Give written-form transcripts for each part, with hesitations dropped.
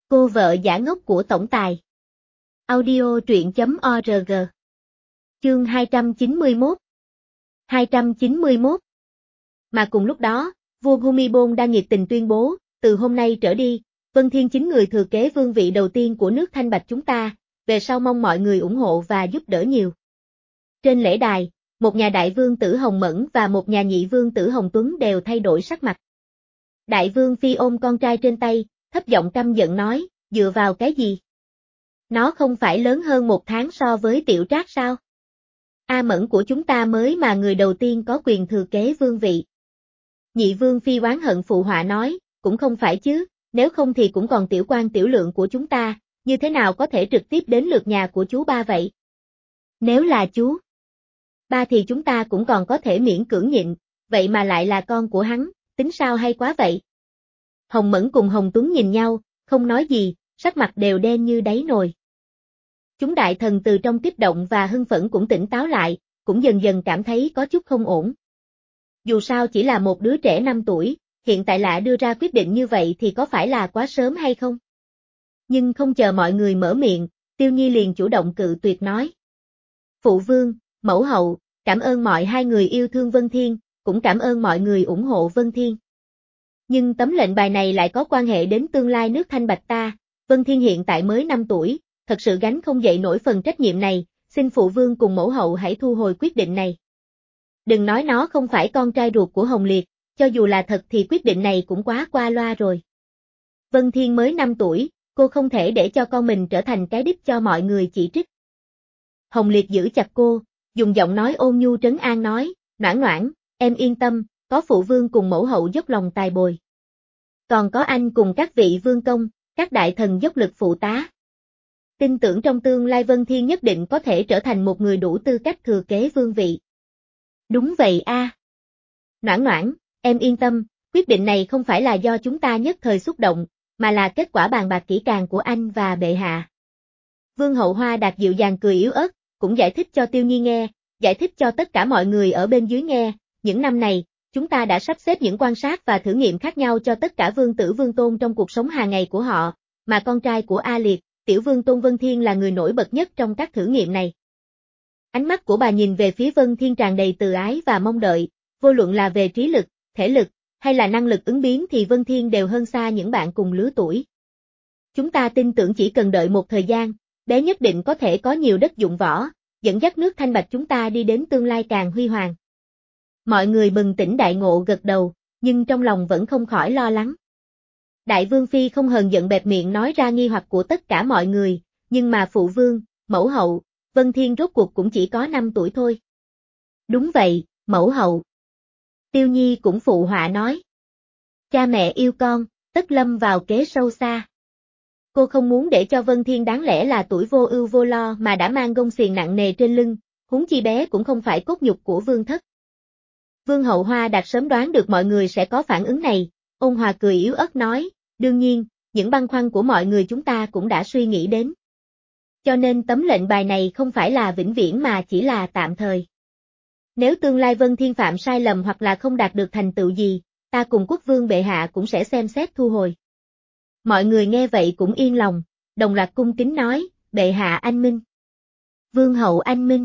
Cô vợ giả ngốc của tổng tài. Audio truyện.org. Chương 291. 291. Mà cùng lúc đó, vua Bhumibol đang nhiệt tình tuyên bố, từ hôm nay trở đi, Vân Thiên chính người thừa kế vương vị đầu tiên của nước Thanh Bạch chúng ta, về sau mong mọi người ủng hộ và giúp đỡ nhiều. Trên lễ đài, một nhà đại vương tử Hồng Mẫn và một nhà nhị vương tử Hồng Tuấn đều thay đổi sắc mặt. Đại vương Phi ôm con trai trên tay, thấp giọng căm giận nói, dựa vào cái gì? Nó không phải lớn hơn 1 tháng so với Tiểu Trác sao? A Mẫn của chúng ta mới mà người đầu tiên có quyền thừa kế vương vị. Nhị vương Phi oán hận phụ họa nói, cũng không phải chứ, nếu không thì cũng còn tiểu quan tiểu lượng của chúng ta, như thế nào có thể trực tiếp đến lượt nhà của chú ba vậy? Nếu là chú ba thì chúng ta cũng còn có thể miễn cưỡng nhịn, vậy mà lại là con của hắn, tính sao hay quá vậy? Hồng Mẫn cùng Hồng Tuấn nhìn nhau, không nói gì, sắc mặt đều đen như đáy nồi. Chúng đại thần từ trong kích động và hưng phẫn cũng tỉnh táo lại, cũng dần dần cảm thấy có chút không ổn. Dù sao chỉ là một đứa trẻ 5 tuổi, hiện tại lạ đưa ra quyết định như vậy thì có phải là quá sớm hay không? Nhưng không chờ mọi người mở miệng, Tiêu Nhi liền chủ động cự tuyệt nói. Phụ vương, mẫu hậu, cảm ơn mọi hai người yêu thương Vân Thiên, cũng cảm ơn mọi người ủng hộ Vân Thiên. Nhưng tấm lệnh bài này lại có quan hệ đến tương lai nước Thanh Bạch ta, Vân Thiên hiện tại mới 5 tuổi, thật sự gánh không dậy nổi phần trách nhiệm này, xin phụ vương cùng mẫu hậu hãy thu hồi quyết định này. Đừng nói nó không phải con trai ruột của Hồng Liệt, cho dù là thật thì quyết định này cũng quá qua loa rồi. Vân Thiên mới 5 tuổi, cô không thể để cho con mình trở thành cái đích cho mọi người chỉ trích. Hồng Liệt giữ chặt cô, dùng giọng nói ôn nhu trấn an nói, Noãn Noãn, em yên tâm, có phụ vương cùng mẫu hậu dốc lòng tài bồi. Còn có anh cùng các vị vương công, các đại thần dốc lực phụ tá. Tin tưởng trong tương lai Vân Thiên nhất định có thể trở thành một người đủ tư cách thừa kế vương vị. Đúng vậy a. Noãn Noãn, em yên tâm, quyết định này không phải là do chúng ta nhất thời xúc động, mà là kết quả bàn bạc kỹ càng của anh và bệ hạ. Vương hậu Hoa Đạt dịu dàng cười yếu ớt, cũng giải thích cho Tiêu Nhi nghe, giải thích cho tất cả mọi người ở bên dưới nghe, những năm này, chúng ta đã sắp xếp những quan sát và thử nghiệm khác nhau cho tất cả vương tử vương tôn trong cuộc sống hàng ngày của họ, mà con trai của A Liệt, Tiểu Vương Tôn Vân Thiên là người nổi bật nhất trong các thử nghiệm này. Ánh mắt của bà nhìn về phía Vân Thiên tràn đầy từ ái và mong đợi, vô luận là về trí lực, thể lực, hay là năng lực ứng biến thì Vân Thiên đều hơn xa những bạn cùng lứa tuổi. Chúng ta tin tưởng chỉ cần đợi một thời gian, bé nhất định có thể có nhiều đất dụng võ, dẫn dắt nước Thanh Bạch chúng ta đi đến tương lai càng huy hoàng. Mọi người bừng tỉnh đại ngộ gật đầu, nhưng trong lòng vẫn không khỏi lo lắng. Đại vương Phi không hờn giận bẹp miệng nói ra nghi hoặc của tất cả mọi người, nhưng mà phụ vương, mẫu hậu, Vân Thiên rốt cuộc cũng chỉ có 5 tuổi thôi. Đúng vậy, mẫu hậu. Tiêu Nhi cũng phụ họa nói. Cha mẹ yêu con, tất lâm vào kế sâu xa. Cô không muốn để cho Vân Thiên đáng lẽ là tuổi vô ưu vô lo mà đã mang gông xiềng nặng nề trên lưng, huống chi bé cũng không phải cốt nhục của vương thất. Vương hậu Hoa Đạt sớm đoán được mọi người sẽ có phản ứng này, ôn hòa cười yếu ớt nói, đương nhiên, những băn khoăn của mọi người chúng ta cũng đã suy nghĩ đến. Cho nên tấm lệnh bài này không phải là vĩnh viễn mà chỉ là tạm thời. Nếu tương lai Vân Thiên phạm sai lầm hoặc là không đạt được thành tựu gì, ta cùng quốc vương bệ hạ cũng sẽ xem xét thu hồi. Mọi người nghe vậy cũng yên lòng, đồng loạt cung kính nói, bệ hạ anh minh. Vương hậu anh minh.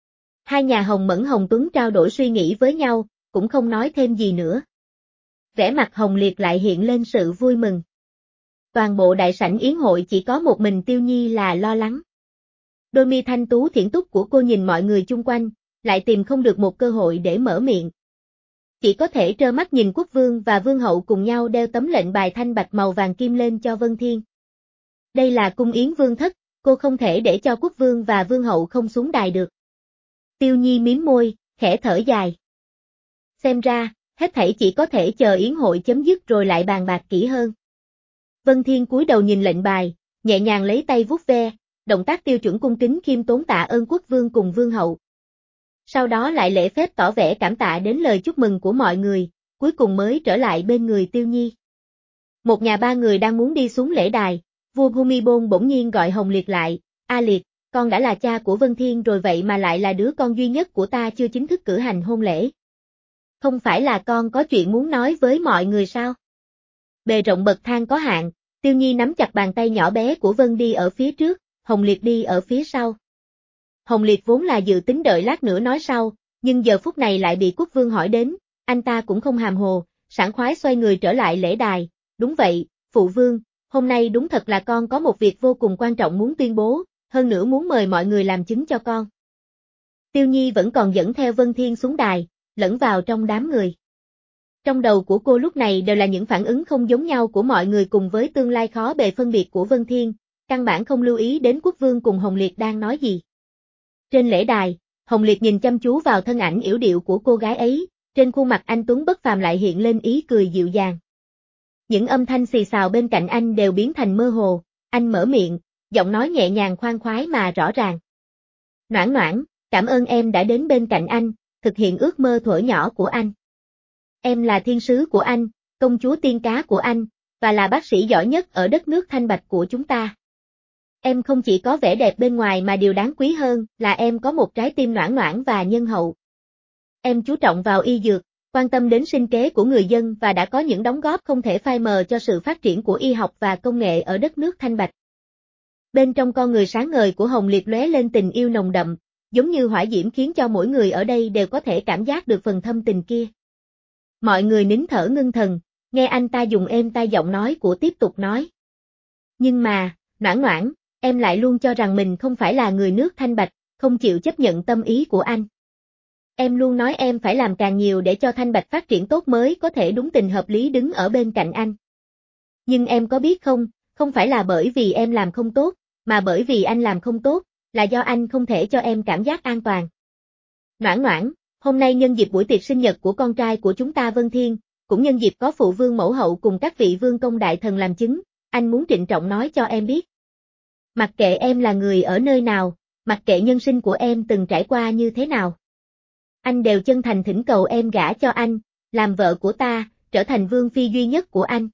Hai nhà Hồng Mẫn Hồng Tuấn trao đổi suy nghĩ với nhau, cũng không nói thêm gì nữa. Vẻ mặt Hồng Liệt lại hiện lên sự vui mừng. Toàn bộ đại sảnh yến hội chỉ có một mình Tiêu Nhi là lo lắng. Đôi mi thanh tú thiển túc của cô nhìn mọi người chung quanh, lại tìm không được một cơ hội để mở miệng. Chỉ có thể trơ mắt nhìn quốc vương và vương hậu cùng nhau đeo tấm lệnh bài thanh bạch màu vàng kim lên cho Vân Thiên. Đây là cung yến vương thất, cô không thể để cho quốc vương và vương hậu không xuống đài được. Tiêu Nhi mím môi, khẽ thở dài. Xem ra, hết thảy chỉ có thể chờ yến hội chấm dứt rồi lại bàn bạc kỹ hơn. Vân Thiên cúi đầu nhìn lệnh bài, nhẹ nhàng lấy tay vuốt ve, động tác tiêu chuẩn cung kính khiêm tốn tạ ơn quốc vương cùng vương hậu. Sau đó lại lễ phép tỏ vẻ cảm tạ đến lời chúc mừng của mọi người, cuối cùng mới trở lại bên người Tiêu Nhi. Một nhà ba người đang muốn đi xuống lễ đài, vua Bhumibol bỗng nhiên gọi Hồng Liệt lại, A Liệt, con đã là cha của Vân Thiên rồi vậy mà lại là đứa con duy nhất của ta chưa chính thức cử hành hôn lễ. Không phải là con có chuyện muốn nói với mọi người sao? Bề rộng bậc thang có hạn, Tiêu Nhi nắm chặt bàn tay nhỏ bé của Vân đi ở phía trước, Hồng Liệt đi ở phía sau. Hồng Liệt vốn là dự tính đợi lát nữa nói sau, nhưng giờ phút này lại bị Quốc Vương hỏi đến, anh ta cũng không hàm hồ, sảng khoái xoay người trở lại lễ đài. Đúng vậy, Phụ Vương, hôm nay đúng thật là con có một việc vô cùng quan trọng muốn tuyên bố, hơn nữa muốn mời mọi người làm chứng cho con. Tiêu Nhi vẫn còn dẫn theo Vân Thiên xuống đài, lẫn vào trong đám người. Trong đầu của cô lúc này đều là những phản ứng không giống nhau của mọi người cùng với tương lai khó bề phân biệt của Vân Thiên, căn bản không lưu ý đến Quốc Vương cùng Hồng Liệt đang nói gì. Trên lễ đài, Hồng Liệt nhìn chăm chú vào thân ảnh yểu điệu của cô gái ấy, trên khuôn mặt anh tuấn bất phàm lại hiện lên ý cười dịu dàng. Những âm thanh xì xào bên cạnh anh đều biến thành mơ hồ, anh mở miệng, giọng nói nhẹ nhàng khoan khoái mà rõ ràng. Noãn Noãn, cảm ơn em đã đến bên cạnh anh, thực hiện ước mơ thuở nhỏ của anh. Em là thiên sứ của anh, công chúa tiên cá của anh, và là bác sĩ giỏi nhất ở đất nước Thanh Bạch của chúng ta. Em không chỉ có vẻ đẹp bên ngoài mà điều đáng quý hơn là em có một trái tim noãn noãn và nhân hậu. Em chú trọng vào y dược, quan tâm đến sinh kế của người dân và đã có những đóng góp không thể phai mờ cho sự phát triển của y học và công nghệ ở đất nước Thanh Bạch. Bên trong con người sáng ngời của Hồng Liệt lóe lên tình yêu nồng đậm, giống như hỏa diễm khiến cho mỗi người ở đây đều có thể cảm giác được phần thâm tình kia. Mọi người nín thở ngưng thần, nghe anh ta dùng êm tai giọng nói của tiếp tục nói. Nhưng mà, Noãn Noãn, em lại luôn cho rằng mình không phải là người nước Thanh Bạch, không chịu chấp nhận tâm ý của anh. Em luôn nói em phải làm càng nhiều để cho Thanh Bạch phát triển tốt mới có thể đúng tình hợp lý đứng ở bên cạnh anh. Nhưng em có biết không, không phải là bởi vì em làm không tốt, mà bởi vì anh làm không tốt, là do anh không thể cho em cảm giác an toàn. Noãn Noãn, hôm nay nhân dịp buổi tiệc sinh nhật của con trai của chúng ta Vân Thiên, cũng nhân dịp có phụ vương mẫu hậu cùng các vị vương công đại thần làm chứng, anh muốn trịnh trọng nói cho em biết. Mặc kệ em là người ở nơi nào, mặc kệ nhân sinh của em từng trải qua như thế nào. Anh đều chân thành thỉnh cầu em gả cho anh, làm vợ của ta, trở thành vương phi duy nhất của anh.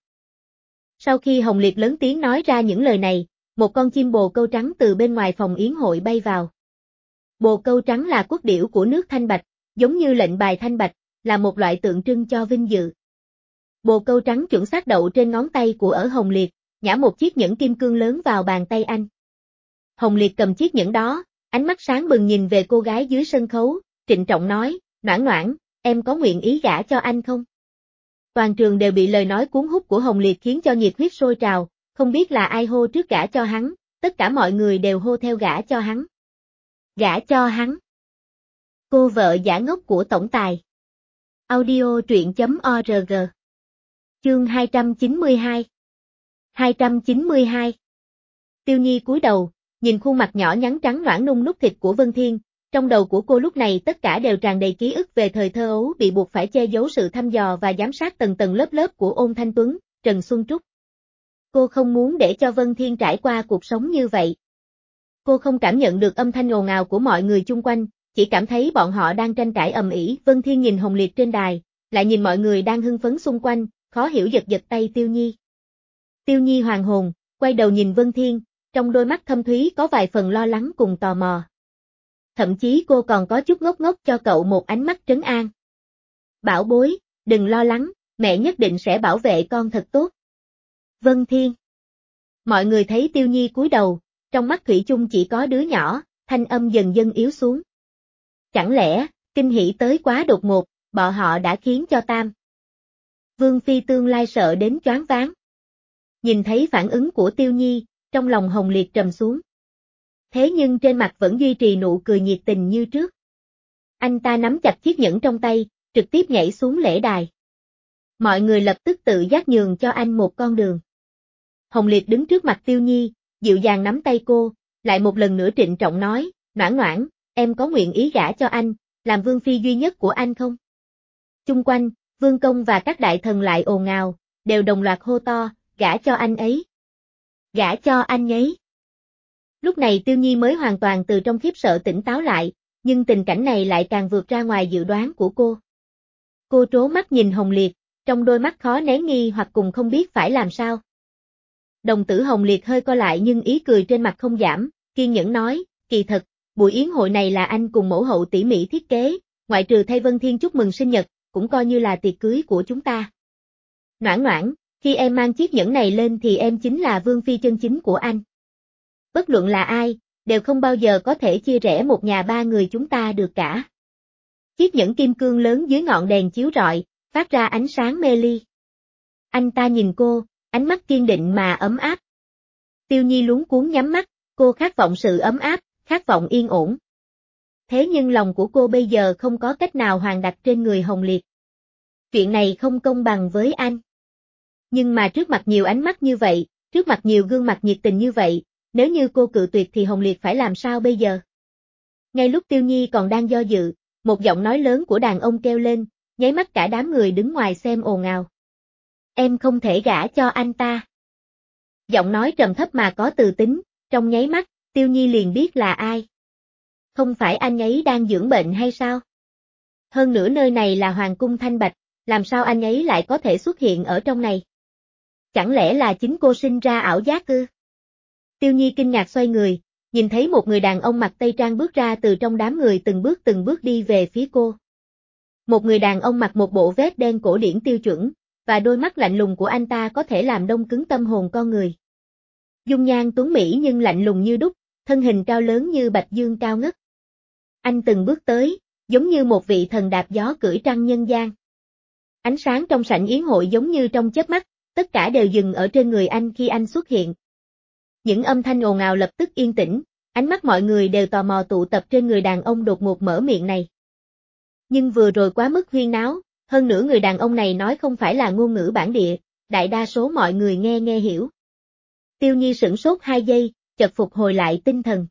Sau khi Hồng Liệt lớn tiếng nói ra những lời này, một con chim bồ câu trắng từ bên ngoài phòng yến hội bay vào. Bồ câu trắng là quốc điểu của nước Thanh Bạch, giống như lệnh bài Thanh Bạch, là một loại tượng trưng cho vinh dự. Bồ câu trắng chuẩn xác đậu trên ngón tay của ở Hồng Liệt, nhả một chiếc nhẫn kim cương lớn vào bàn tay anh. Hồng Liệt cầm chiếc nhẫn đó, ánh mắt sáng bừng nhìn về cô gái dưới sân khấu, trịnh trọng nói, Noãn Noãn, em có nguyện ý gả cho anh không? Toàn trường đều bị lời nói cuốn hút của Hồng Liệt khiến cho nhiệt huyết sôi trào, không biết là ai hô trước gả cho hắn, tất cả mọi người đều hô theo gả cho hắn. Gả cho hắn. Cô vợ giả ngốc của tổng tài. Audio truyện.org. Chương 292. 292. Tiêu Nhi cúi đầu, nhìn khuôn mặt nhỏ nhắn trắng nõn nung nút thịt của Vân Thiên, trong đầu của cô lúc này tất cả đều tràn đầy ký ức về thời thơ ấu bị buộc phải che giấu sự thăm dò và giám sát tầng tầng lớp lớp của Ôn Thanh Tuấn, Trần Xuân Trúc. Cô không muốn để cho Vân Thiên trải qua cuộc sống như vậy. Cô không cảm nhận được âm thanh ồn ào của mọi người chung quanh, chỉ cảm thấy bọn họ đang tranh cãi ầm ĩ. Vân Thiên nhìn Hồng Liệt trên đài, lại nhìn mọi người đang hưng phấn xung quanh, khó hiểu giật giật tay Tiêu Nhi. Tiêu Nhi hoàn hồn, quay đầu nhìn Vân Thiên, trong đôi mắt thâm thúy có vài phần lo lắng cùng tò mò. Thậm chí cô còn có chút ngốc ngốc cho cậu một ánh mắt trấn an. Bảo bối, đừng lo lắng, mẹ nhất định sẽ bảo vệ con thật tốt. Vân Thiên. Mọi người thấy Tiêu Nhi cúi đầu, trong mắt thủy chung chỉ có đứa nhỏ, thanh âm dần dần yếu xuống. Chẳng lẽ, kinh hỉ tới quá đột ngột, bọn họ đã khiến cho Tam Vương Phi tương lai sợ đến choáng váng. Nhìn thấy phản ứng của Tiêu Nhi, trong lòng Hồng Liệt trầm xuống. Thế nhưng trên mặt vẫn duy trì nụ cười nhiệt tình như trước. Anh ta nắm chặt chiếc nhẫn trong tay, trực tiếp nhảy xuống lễ đài. Mọi người lập tức tự giác nhường cho anh một con đường. Hồng Liệt đứng trước mặt Tiêu Nhi, dịu dàng nắm tay cô, lại một lần nữa trịnh trọng nói, Noãn Noãn, em có nguyện ý gả cho anh, làm vương phi duy nhất của anh không? Chung quanh, vương công và các đại thần lại ồn ào, đều đồng loạt hô to, gả cho anh ấy. Gả cho anh ấy. Lúc này Tiêu Nhi mới hoàn toàn từ trong khiếp sợ tỉnh táo lại, nhưng tình cảnh này lại càng vượt ra ngoài dự đoán của cô. Cô trố mắt nhìn Hồng Liệt, trong đôi mắt khó nén nghi hoặc cùng không biết phải làm sao. Đồng tử Hồng Liệt hơi co lại nhưng ý cười trên mặt không giảm, kiên nhẫn nói, kỳ thật, buổi yến hội này là anh cùng mẫu hậu tỉ mỉ thiết kế, ngoại trừ thay Vân Thiên chúc mừng sinh nhật, cũng coi như là tiệc cưới của chúng ta. Noãn Noãn, Khi em mang chiếc nhẫn này lên thì em chính là vương phi chân chính của anh. Bất luận là ai, đều không bao giờ có thể chia rẽ một nhà ba người chúng ta được cả. Chiếc nhẫn kim cương lớn dưới ngọn đèn chiếu rọi, phát ra ánh sáng mê ly. Anh ta nhìn cô, ánh mắt kiên định mà ấm áp. Tiêu Nhi luống cuống nhắm mắt, cô khát vọng sự ấm áp, khát vọng yên ổn. Thế nhưng lòng của cô bây giờ không có cách nào hoàn đặt trên người Hồng Liệt. Chuyện này không công bằng với anh. Nhưng mà trước mặt nhiều ánh mắt như vậy, trước mặt nhiều gương mặt nhiệt tình như vậy, nếu như cô cự tuyệt thì Hồng Liệt phải làm sao bây giờ? Ngay lúc Tiêu Nhi còn đang do dự, một giọng nói lớn của đàn ông kêu lên, nháy mắt cả đám người đứng ngoài xem ồn ào. Em không thể gả cho anh ta. Giọng nói trầm thấp mà có từ tính, trong nháy mắt, Tiêu Nhi liền biết là ai. Không phải anh ấy đang dưỡng bệnh hay sao? Hơn nữa nơi này là Hoàng cung Thanh Bạch, làm sao anh ấy lại có thể xuất hiện ở trong này? Chẳng lẽ là chính cô sinh ra ảo giác ư? Tiêu Nhi kinh ngạc xoay người, nhìn thấy một người đàn ông mặc tây trang bước ra từ trong đám người từng bước đi về phía cô. Một người đàn ông mặc một bộ vest đen cổ điển tiêu chuẩn, và đôi mắt lạnh lùng của anh ta có thể làm đông cứng tâm hồn con người. Dung nhan tuấn mỹ nhưng lạnh lùng như đúc, thân hình cao lớn như bạch dương cao ngất. Anh từng bước tới, giống như một vị thần đạp gió cưỡi trăng nhân gian. Ánh sáng trong sảnh yến hội giống như trong chớp mắt, tất cả đều dừng ở trên người anh khi anh xuất hiện. Những âm thanh ồn ào lập tức yên tĩnh, ánh mắt mọi người đều tò mò tụ tập trên người đàn ông đột ngột mở miệng này. Nhưng vừa rồi quá mức huyên náo, hơn nữa người đàn ông này nói không phải là ngôn ngữ bản địa, đại đa số mọi người nghe hiểu. Tiêu Nhi sửng sốt 2 giây, chợt phục hồi lại tinh thần.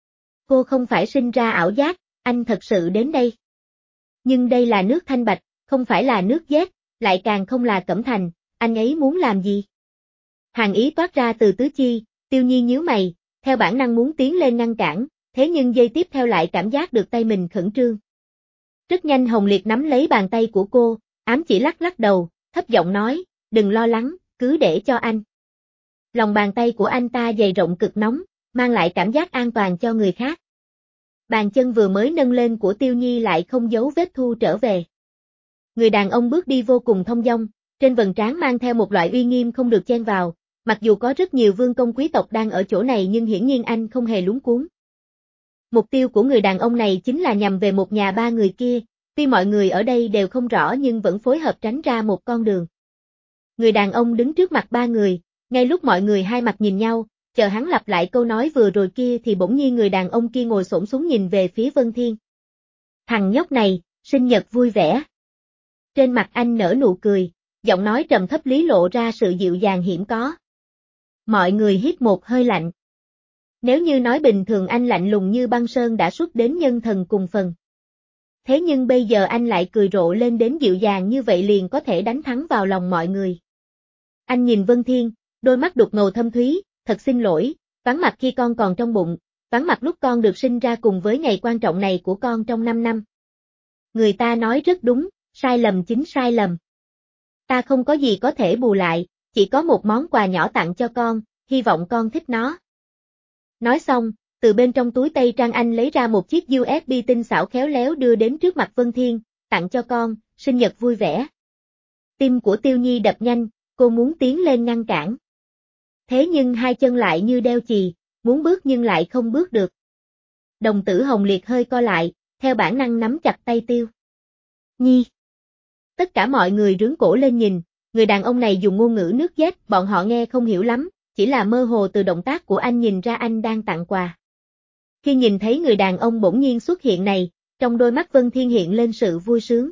Cô không phải sinh ra ảo giác, anh thật sự đến đây. Nhưng đây là nước Thanh Bạch, không phải là nước Giết, lại càng không là Cẩm Thành, anh ấy muốn làm gì? Hàn ý toát ra từ tứ chi, Tiêu Nhi nhíu mày, theo bản năng muốn tiến lên ngăn cản, thế nhưng giây tiếp theo lại cảm giác được tay mình khẩn trương. Rất nhanh Hồng Liệt nắm lấy bàn tay của cô, ám chỉ lắc đầu, thấp giọng nói, đừng lo lắng, cứ để cho anh. Lòng bàn tay của anh ta dày rộng cực nóng, mang lại cảm giác an toàn cho người khác. Bàn chân vừa mới nâng lên của Tiêu Nhi lại không giấu vết thu trở về. Người đàn ông bước đi vô cùng thông dong, trên vầng trán mang theo một loại uy nghiêm không được chen vào, mặc dù có rất nhiều vương công quý tộc đang ở chỗ này nhưng hiển nhiên anh không hề luống cuống. Mục tiêu của người đàn ông này chính là nhằm về một nhà ba người kia, tuy mọi người ở đây đều không rõ nhưng vẫn phối hợp tránh ra một con đường. Người đàn ông đứng trước mặt ba người, ngay lúc mọi người hai mặt nhìn nhau, chờ hắn lặp lại câu nói vừa rồi kia thì bỗng nhiên người đàn ông kia ngồi xổm xuống nhìn về phía Vân Thiên. Thằng nhóc này, sinh nhật vui vẻ. Trên mặt anh nở nụ cười, giọng nói trầm thấp lý lộ ra sự dịu dàng hiếm có. Mọi người hít một hơi lạnh. Nếu như nói bình thường anh lạnh lùng như băng sơn đã xuất đến nhân thần cùng phần. Thế nhưng bây giờ anh lại cười rộ lên đến dịu dàng như vậy liền có thể đánh thắng vào lòng mọi người. Anh nhìn Vân Thiên, đôi mắt đục ngầu thâm thúy, thật xin lỗi, vắng mặt khi con còn trong bụng, vắng mặt lúc con được sinh ra cùng với ngày quan trọng này của con trong 5 năm. Người ta nói rất đúng, sai lầm chính sai lầm. Ta không có gì có thể bù lại, chỉ có một món quà nhỏ tặng cho con, hy vọng con thích nó. Nói xong, từ bên trong túi tây trang anh lấy ra một chiếc USB tinh xảo khéo léo đưa đến trước mặt Vân Thiên, tặng cho con, sinh nhật vui vẻ. Tim của Tiêu Nhi đập nhanh, cô muốn tiến lên ngăn cản. Thế nhưng hai chân lại như đeo chì, muốn bước nhưng lại không bước được. Đồng tử Hồng Liệt hơi co lại, theo bản năng nắm chặt tay Tiêu Nhi. Tất cả mọi người rướn cổ lên nhìn, người đàn ông này dùng ngôn ngữ nước Giết, bọn họ nghe không hiểu lắm, chỉ là mơ hồ từ động tác của anh nhìn ra anh đang tặng quà. Khi nhìn thấy người đàn ông bỗng nhiên xuất hiện này, trong đôi mắt Vân Thiên hiện lên sự vui sướng.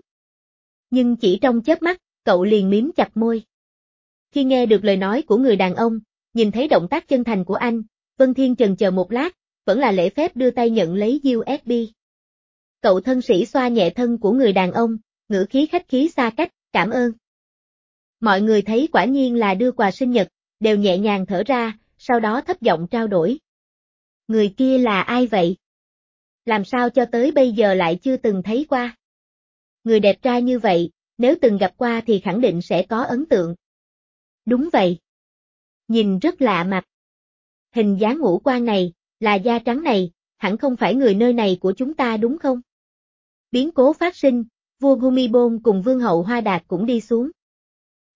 Nhưng chỉ trong chớp mắt, cậu liền miếm chặt môi. Khi nghe được lời nói của người đàn ông, nhìn thấy động tác chân thành của anh, Vân Thiên chần chờ một lát, vẫn là lễ phép đưa tay nhận lấy USB. Cậu thân sĩ xoa nhẹ thân của người đàn ông, ngữ khí khách khí xa cách, cảm ơn. Mọi người thấy quả nhiên là đưa quà sinh nhật, đều nhẹ nhàng thở ra, sau đó thấp giọng trao đổi. Người kia là ai vậy? Làm sao cho tới bây giờ lại chưa từng thấy qua? Người đẹp trai như vậy, nếu từng gặp qua thì khẳng định sẽ có ấn tượng. Đúng vậy. Nhìn rất lạ mặt. Hình dáng ngũ quan này, là da trắng này, hẳn không phải người nơi này của chúng ta đúng không? Biến cố phát sinh, vua Bhumibol cùng vương hậu Hoa Đạt cũng đi xuống.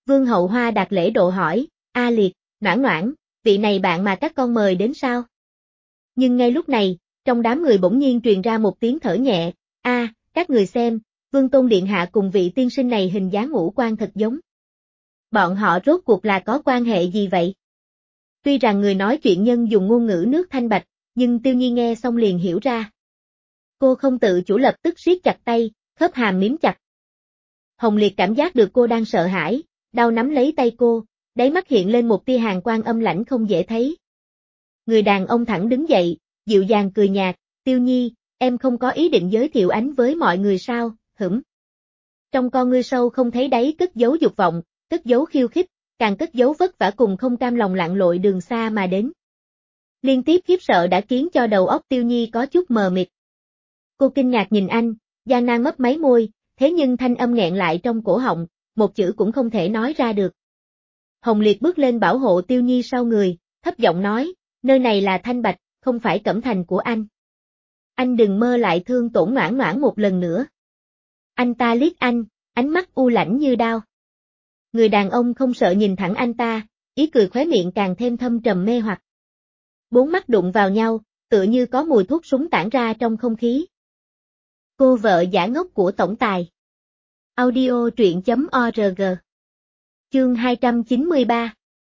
Vương Hậu Hoa đạt lễ độ hỏi, A Liệt, Noãn Noãn, vị này bạn mà các con mời đến sao? Nhưng ngay lúc này, trong đám người bỗng nhiên truyền ra một tiếng thở nhẹ, các người xem, Vương Tôn Điện Hạ cùng vị tiên sinh này hình dáng ngũ quan thật giống. Bọn họ rốt cuộc là có quan hệ gì vậy? Tuy rằng người nói chuyện nhân dùng ngôn ngữ nước Thanh Bạch, nhưng Tiêu Nhi nghe xong liền hiểu ra. Cô không tự chủ lập tức siết chặt tay, khớp hàm miếm chặt. Hồng Liệt cảm giác được cô đang sợ hãi, đau nắm lấy tay cô, đáy mắt hiện lên một tia hàn quang âm lãnh không dễ thấy. Người đàn ông thẳng đứng dậy, dịu dàng cười nhạt, Tiêu Nhi, em không có ý định giới thiệu anh với mọi người sao, hửm. Trong con ngươi sâu không thấy đáy cất giấu dục vọng, cất giấu khiêu khích, càng cất giấu vất vả cùng không cam lòng lặn lội đường xa mà đến. Liên tiếp khiếp sợ đã khiến cho đầu óc Tiêu Nhi có chút mờ mịt. Cô kinh ngạc nhìn anh, gian nan mấp máy môi, thế nhưng thanh âm nghẹn lại trong cổ họng, một chữ cũng không thể nói ra được. Hồng Liệt bước lên bảo hộ Tiêu Nhi sau người, thấp giọng nói, nơi này là Thanh Bạch, không phải Cẩm Thành của anh. Anh đừng mơ lại thương tổn Noãn Noãn một lần nữa. Anh ta liếc anh, ánh mắt u lãnh như đao. Người đàn ông không sợ nhìn thẳng anh ta, ý cười khóe miệng càng thêm thâm trầm mê hoặc. Bốn mắt đụng vào nhau, tựa như có mùi thuốc súng tản ra trong không khí. Cô vợ giả ngốc của tổng tài. Audio truyện.org. Chương 293.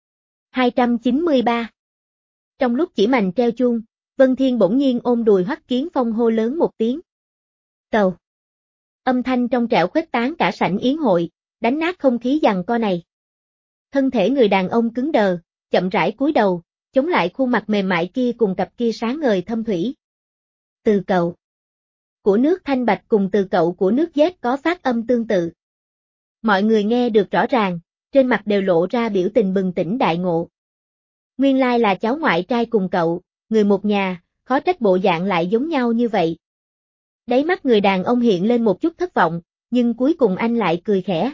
293. Trong lúc chỉ mành treo chuông, Vân Thiên bỗng nhiên ôm đùi Hoắc Kiến Phong hô lớn một tiếng. Cầu. Âm thanh trong trẻo khuếch tán cả sảnh yến hội, đánh nát không khí giằng co này. Thân thể người đàn ông cứng đờ, chậm rãi cúi đầu, chống lại khuôn mặt mềm mại kia cùng cặp kia sáng ngời thâm thủy. Từ cậu của nước Thanh Bạch cùng từ cậu của nước Z có phát âm tương tự. Mọi người nghe được rõ ràng, trên mặt đều lộ ra biểu tình bừng tỉnh đại ngộ. Nguyên lai là cháu ngoại trai cùng cậu, người một nhà, khó trách bộ dạng lại giống nhau như vậy. Đáy mắt người đàn ông hiện lên một chút thất vọng, nhưng cuối cùng anh lại cười khẽ.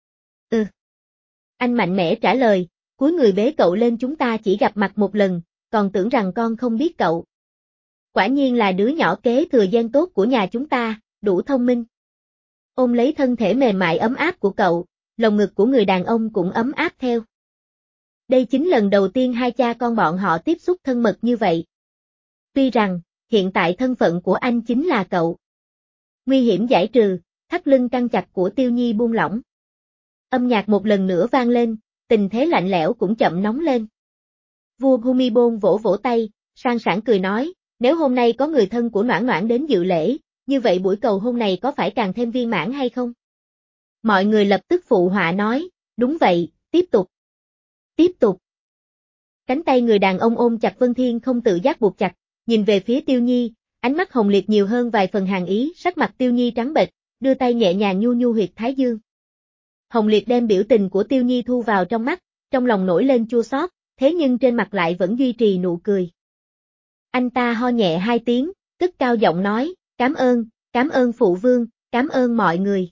Anh mạnh mẽ trả lời, cúi người bế cậu lên, chúng ta chỉ gặp mặt một lần, còn tưởng rằng con không biết cậu. Quả nhiên là đứa nhỏ kế thừa gen tốt của nhà chúng ta, đủ thông minh. Ôm lấy thân thể mềm mại ấm áp của cậu, lồng ngực của người đàn ông cũng ấm áp theo. Đây chính lần đầu tiên hai cha con bọn họ tiếp xúc thân mật như vậy. Tuy rằng, hiện tại thân phận của anh chính là cậu. Nguy hiểm giải trừ, thắt lưng căng chặt của Tiêu Nhi buông lỏng. Âm nhạc một lần nữa vang lên, tình thế lạnh lẽo cũng chậm nóng lên. Vua Bhumibol vỗ vỗ tay, sang sảng cười nói, nếu hôm nay có người thân của Noãn Noãn đến dự lễ, như vậy buổi cầu hôn này có phải càng thêm viên mãn hay không? Mọi người lập tức phụ họa nói, đúng vậy, tiếp tục. Tiếp tục. Cánh tay người đàn ông ôm chặt Vân Thiên không tự giác buộc chặt, nhìn về phía Tiêu Nhi, ánh mắt hồng liệt nhiều hơn vài phần hàn ý, sắc mặt Tiêu Nhi trắng bệch, đưa tay nhẹ nhàng nhu nhu huyệt thái dương. Hồng Liệt đem biểu tình của Tiêu Nhi thu vào trong mắt, trong lòng nổi lên chua xót, thế nhưng trên mặt lại vẫn duy trì nụ cười. Anh ta ho nhẹ hai tiếng, cất cao giọng nói, cảm ơn phụ vương, cảm ơn mọi người.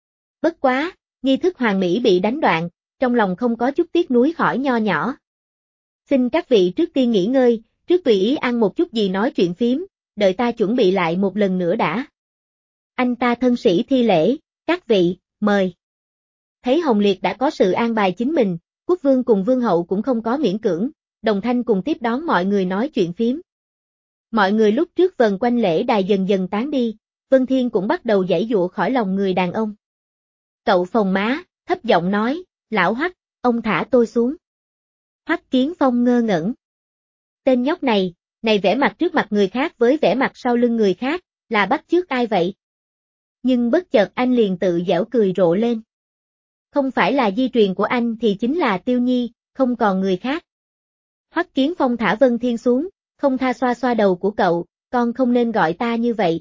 Bất quá, nghi thức hoàng mỹ bị đánh đoạn, trong lòng không có chút tiếc nuối khỏi nho nhỏ. Xin các vị trước tiên nghỉ ngơi, trước tùy ý ăn một chút gì nói chuyện phím, đợi ta chuẩn bị lại một lần nữa đã. Anh ta thân sĩ thi lễ, các vị, mời. Thấy Hồng Liệt đã có sự an bài chính mình, quốc vương cùng vương hậu cũng không có miễn cưỡng, đồng thanh cùng tiếp đón mọi người nói chuyện phím. Mọi người lúc trước vần quanh lễ đài dần dần tán đi, Vân Thiên cũng bắt đầu giãy giụa khỏi lòng người đàn ông. Cậu phồng má, thấp giọng nói, lão Hoắc, ông thả tôi xuống. Hoắc Kiến Phong ngơ ngẩn. Tên nhóc này vẻ mặt trước mặt người khác với vẻ mặt sau lưng người khác, là bắt chước ai vậy? Nhưng bất chợt anh liền tự giễu cười rộ lên. Không phải là di truyền của anh thì chính là Tiêu Nhi, không còn người khác. Hoắc Kiến Phong thả Vân Thiên xuống, không tha xoa xoa đầu của cậu, con không nên gọi ta như vậy.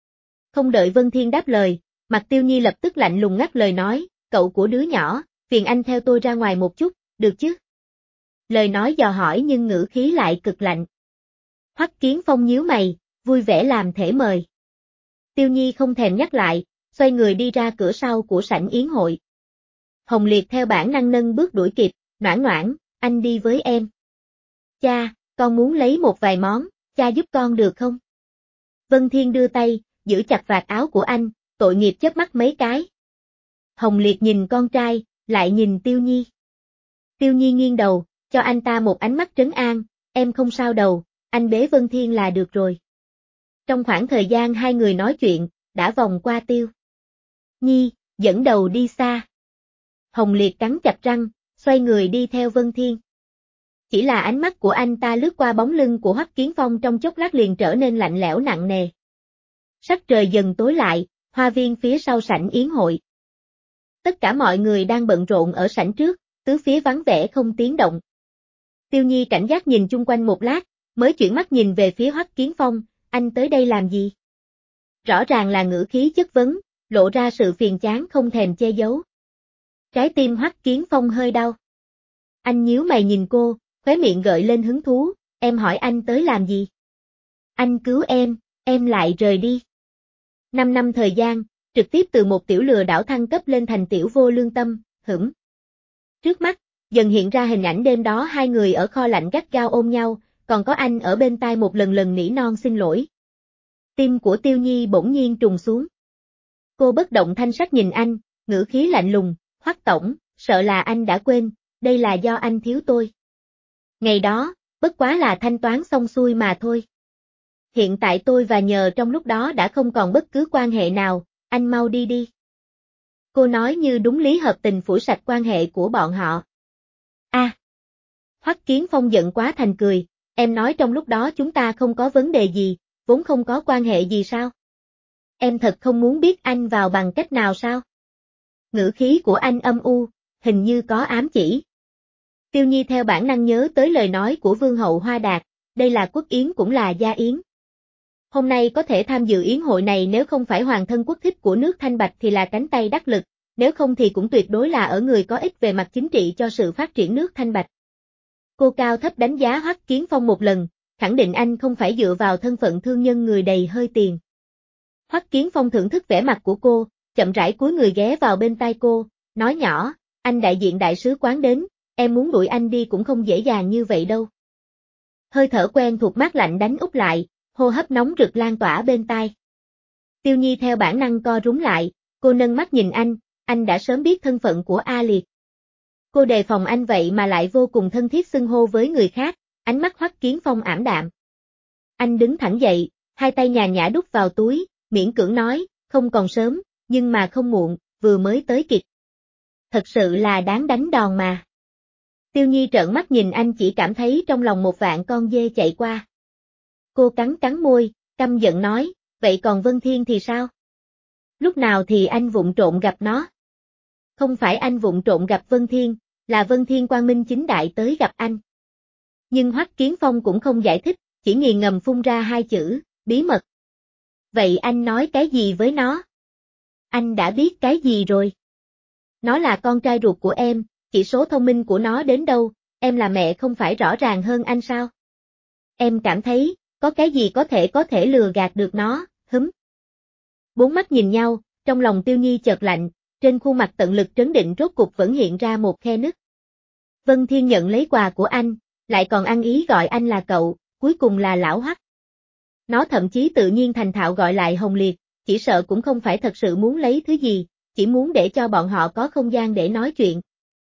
Không đợi Vân Thiên đáp lời, mặt Tiêu Nhi lập tức lạnh lùng ngắt lời nói, cậu của đứa nhỏ, phiền anh theo tôi ra ngoài một chút, được chứ? Lời nói dò hỏi nhưng ngữ khí lại cực lạnh. Hoắc Kiến Phong nhíu mày, vui vẻ làm thể mời. Tiêu Nhi không thèm nhắc lại, xoay người đi ra cửa sau của sảnh yến hội. Hồng Liệt theo bản năng nâng bước đuổi kịp, Noãn Noãn, anh đi với em. Cha, con muốn lấy một vài món, cha giúp con được không? Vân Thiên đưa tay, giữ chặt vạt áo của anh, tội nghiệp chớp mắt mấy cái. Hồng Liệt nhìn con trai, lại nhìn Tiêu Nhi. Tiêu Nhi nghiêng đầu, cho anh ta một ánh mắt trấn an, em không sao đâu, anh bế Vân Thiên là được rồi. Trong khoảng thời gian hai người nói chuyện, đã vòng qua Tiêu Nhi, dẫn đầu đi xa. Hồng Liệt cắn chặt răng, xoay người đi theo Vân Thiên. Chỉ là ánh mắt của anh ta lướt qua bóng lưng của Hoắc Kiến Phong trong chốc lát liền trở nên lạnh lẽo nặng nề. Sắc trời dần tối lại, hoa viên phía sau sảnh yến hội. Tất cả mọi người đang bận rộn ở sảnh trước, tứ phía vắng vẻ không tiếng động. Tiêu Nhi cảnh giác nhìn chung quanh một lát, mới chuyển mắt nhìn về phía Hoắc Kiến Phong, anh tới đây làm gì? Rõ ràng là ngữ khí chất vấn, lộ ra sự phiền chán không thèm che giấu. Trái tim Hoắc Kiến Phong hơi đau. Anh nhíu mày nhìn cô, khóe miệng gợi lên hứng thú, em hỏi anh tới làm gì? Anh cứu em lại rời đi. 5 năm thời gian, trực tiếp từ một tiểu lừa đảo thăng cấp lên thành tiểu vô lương tâm, hửm. Trước mắt, dần hiện ra hình ảnh đêm đó hai người ở kho lạnh gắt gao ôm nhau, còn có anh ở bên tai một lần nỉ non xin lỗi. Tim của Tiêu Nhi bỗng nhiên trùng xuống. Cô bất động thanh sắc nhìn anh, ngữ khí lạnh lùng, Hoắc tổng, sợ là anh đã quên, đây là do anh thiếu tôi. Ngày đó, bất quá là thanh toán xong xuôi mà thôi. Hiện tại tôi và nhờ trong lúc đó đã không còn bất cứ quan hệ nào, anh mau đi đi. Cô nói như đúng lý hợp tình phủi sạch quan hệ của bọn họ. Hoắc Kiến Phong giận quá thành cười, em nói trong lúc đó chúng ta không có vấn đề gì, vốn không có quan hệ gì sao? Em thật không muốn biết anh vào bằng cách nào sao? Ngữ khí của anh âm u, hình như có ám chỉ. Tiêu Nhi theo bản năng nhớ tới lời nói của Vương hậu Hoa Đạt, đây là quốc yến cũng là gia yến. Hôm nay có thể tham dự yến hội này nếu không phải hoàng thân quốc thích của nước Thanh Bạch thì là cánh tay đắc lực, nếu không thì cũng tuyệt đối là ở người có ích về mặt chính trị cho sự phát triển nước Thanh Bạch. Cô cao thấp đánh giá Hoắc Kiến Phong một lần, khẳng định anh không phải dựa vào thân phận thương nhân người đầy hơi tiền. Hoắc Kiến Phong thưởng thức vẻ mặt của cô, chậm rãi cúi người ghé vào bên tai cô, nói nhỏ, anh đại diện đại sứ quán đến, em muốn đuổi anh đi cũng không dễ dàng như vậy đâu. Hơi thở quen thuộc mát lạnh đánh úp lại, hô hấp nóng rực lan tỏa bên tai. Tiêu Nhi theo bản năng co rúm lại, cô nâng mắt nhìn anh đã sớm biết thân phận của A Liệt. Cô đề phòng anh vậy mà lại vô cùng thân thiết xưng hô với người khác, ánh mắt Hoắc Kiến Phong ảm đạm. Anh đứng thẳng dậy, hai tay nhàn nhã đút vào túi, miễn cưỡng nói, không còn sớm, nhưng mà không muộn, vừa mới tới kịp. Thật sự là đáng đánh đòn mà. Tiêu Nhi trợn mắt nhìn anh chỉ cảm thấy trong lòng một vạn con dê chạy qua. Cô cắn môi, căm giận nói, vậy còn Vân Thiên thì sao? Lúc nào thì anh vụng trộm gặp nó? Không phải anh vụng trộm gặp Vân Thiên, là Vân Thiên quang minh chính đại tới gặp anh. Nhưng Hoắc Kiến Phong cũng không giải thích, chỉ nghiền ngầm phun ra hai chữ, bí mật. Vậy anh nói cái gì với nó? Anh đã biết cái gì rồi? Nó là con trai ruột của em, chỉ số thông minh của nó đến đâu, em là mẹ không phải rõ ràng hơn anh sao? Em cảm thấy, có cái gì có thể lừa gạt được nó, hứng. Bốn mắt nhìn nhau, trong lòng Tiêu Nhi chợt lạnh, trên khuôn mặt tận lực trấn định rốt cục vẫn hiện ra một khe nứt. Vân Thiên nhận lấy quà của anh, lại còn ăn ý gọi anh là cậu, cuối cùng là lão Hoắc. Nó thậm chí tự nhiên thành thạo gọi lại Hồng Liệt, chỉ sợ cũng không phải thật sự muốn lấy thứ gì, chỉ muốn để cho bọn họ có không gian để nói chuyện.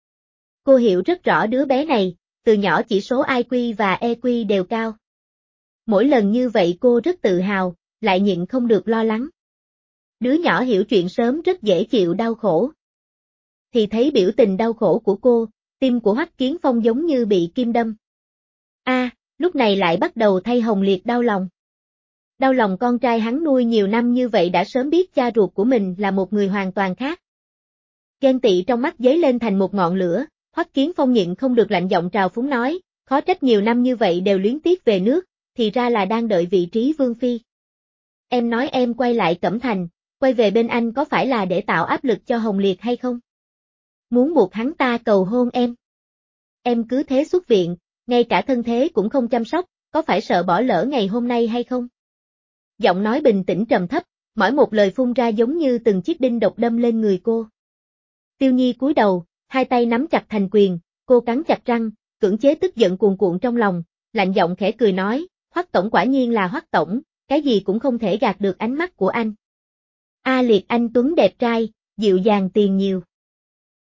Cô hiểu rất rõ đứa bé này, từ nhỏ chỉ số IQ và EQ đều cao. Mỗi lần như vậy cô rất tự hào, lại nhịn không được lo lắng. Đứa nhỏ hiểu chuyện sớm rất dễ chịu đau khổ. Thì thấy biểu tình đau khổ của cô, tim của Hoắc Kiến Phong giống như bị kim đâm. Lúc này lại bắt đầu thay Hồng Liệt đau lòng. Đau lòng con trai hắn nuôi nhiều năm như vậy đã sớm biết cha ruột của mình là một người hoàn toàn khác. Ghen tị trong mắt dấy lên thành một ngọn lửa, Hoắc Kiến Phong nhịn không được lạnh giọng trào phúng nói, khó trách nhiều năm như vậy đều luyến tiếc về nước, thì ra là đang đợi vị trí vương phi. Em nói em quay lại Cẩm Thành, quay về bên anh có phải là để tạo áp lực cho Hồng Liệt hay không? Muốn buộc hắn ta cầu hôn em? Em cứ thế xuất viện, ngay cả thân thế cũng không chăm sóc, có phải sợ bỏ lỡ ngày hôm nay hay không? Giọng nói bình tĩnh trầm thấp, mỗi một lời phun ra giống như từng chiếc đinh độc đâm lên người cô. Tiêu Nhi cúi đầu, hai tay nắm chặt thành quyền, cô cắn chặt răng, cưỡng chế tức giận cuồn cuộn trong lòng, lạnh giọng khẽ cười nói, Hoắc tổng quả nhiên là Hoắc tổng, cái gì cũng không thể gạt được ánh mắt của anh. A Liệt anh tuấn đẹp trai, dịu dàng tiền nhiều.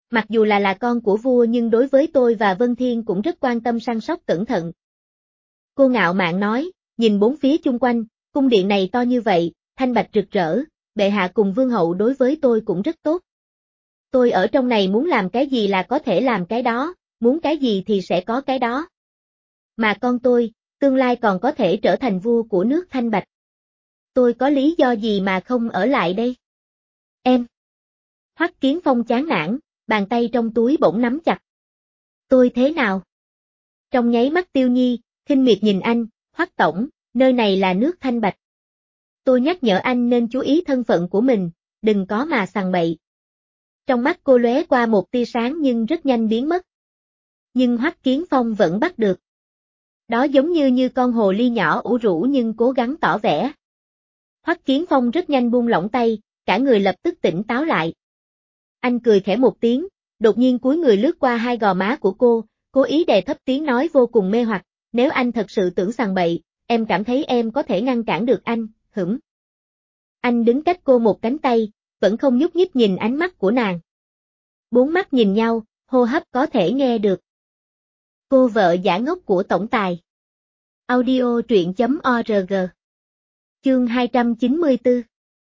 Mặc dù là con của vua nhưng đối với tôi và Vân Thiên cũng rất quan tâm săn sóc cẩn thận. Cô ngạo mạn nói, nhìn bốn phía chung quanh, cung điện này to như vậy, thanh bạch rực rỡ, bệ hạ cùng vương hậu đối với tôi cũng rất tốt. Tôi ở trong này muốn làm cái gì là có thể làm cái đó, muốn cái gì thì sẽ có cái đó. Mà con tôi, tương lai còn có thể trở thành vua của nước Thanh Bạch. Tôi có lý do gì mà không ở lại đây? Em. Hoắc Kiến Phong chán nản, bàn tay trong túi bỗng nắm chặt. Tôi thế nào? Trong nháy mắt Tiêu Nhi, khinh miệt nhìn anh, Hoắc tổng, nơi này là nước Thanh Bạch. Tôi nhắc nhở anh nên chú ý thân phận của mình, đừng có mà sằng bậy. Trong mắt cô lóe qua một tia sáng nhưng rất nhanh biến mất. Nhưng Hoắc Kiến Phong vẫn bắt được. Đó giống như con hồ ly nhỏ ủ rũ nhưng cố gắng tỏ vẻ. Hoắc Kiến Phong rất nhanh buông lỏng tay, cả người lập tức tỉnh táo lại. Anh cười khẽ một tiếng, đột nhiên cúi người lướt qua hai gò má của cô, cố ý đè thấp tiếng nói vô cùng mê hoặc, nếu anh thật sự tưởng sằng bậy, em cảm thấy em có thể ngăn cản được anh, hửng. Anh đứng cách cô một cánh tay, vẫn không nhúc nhích nhìn ánh mắt của nàng. Bốn mắt nhìn nhau, hô hấp có thể nghe được. Cô vợ giả ngốc của tổng tài. Audio truyện.org. Chương 294.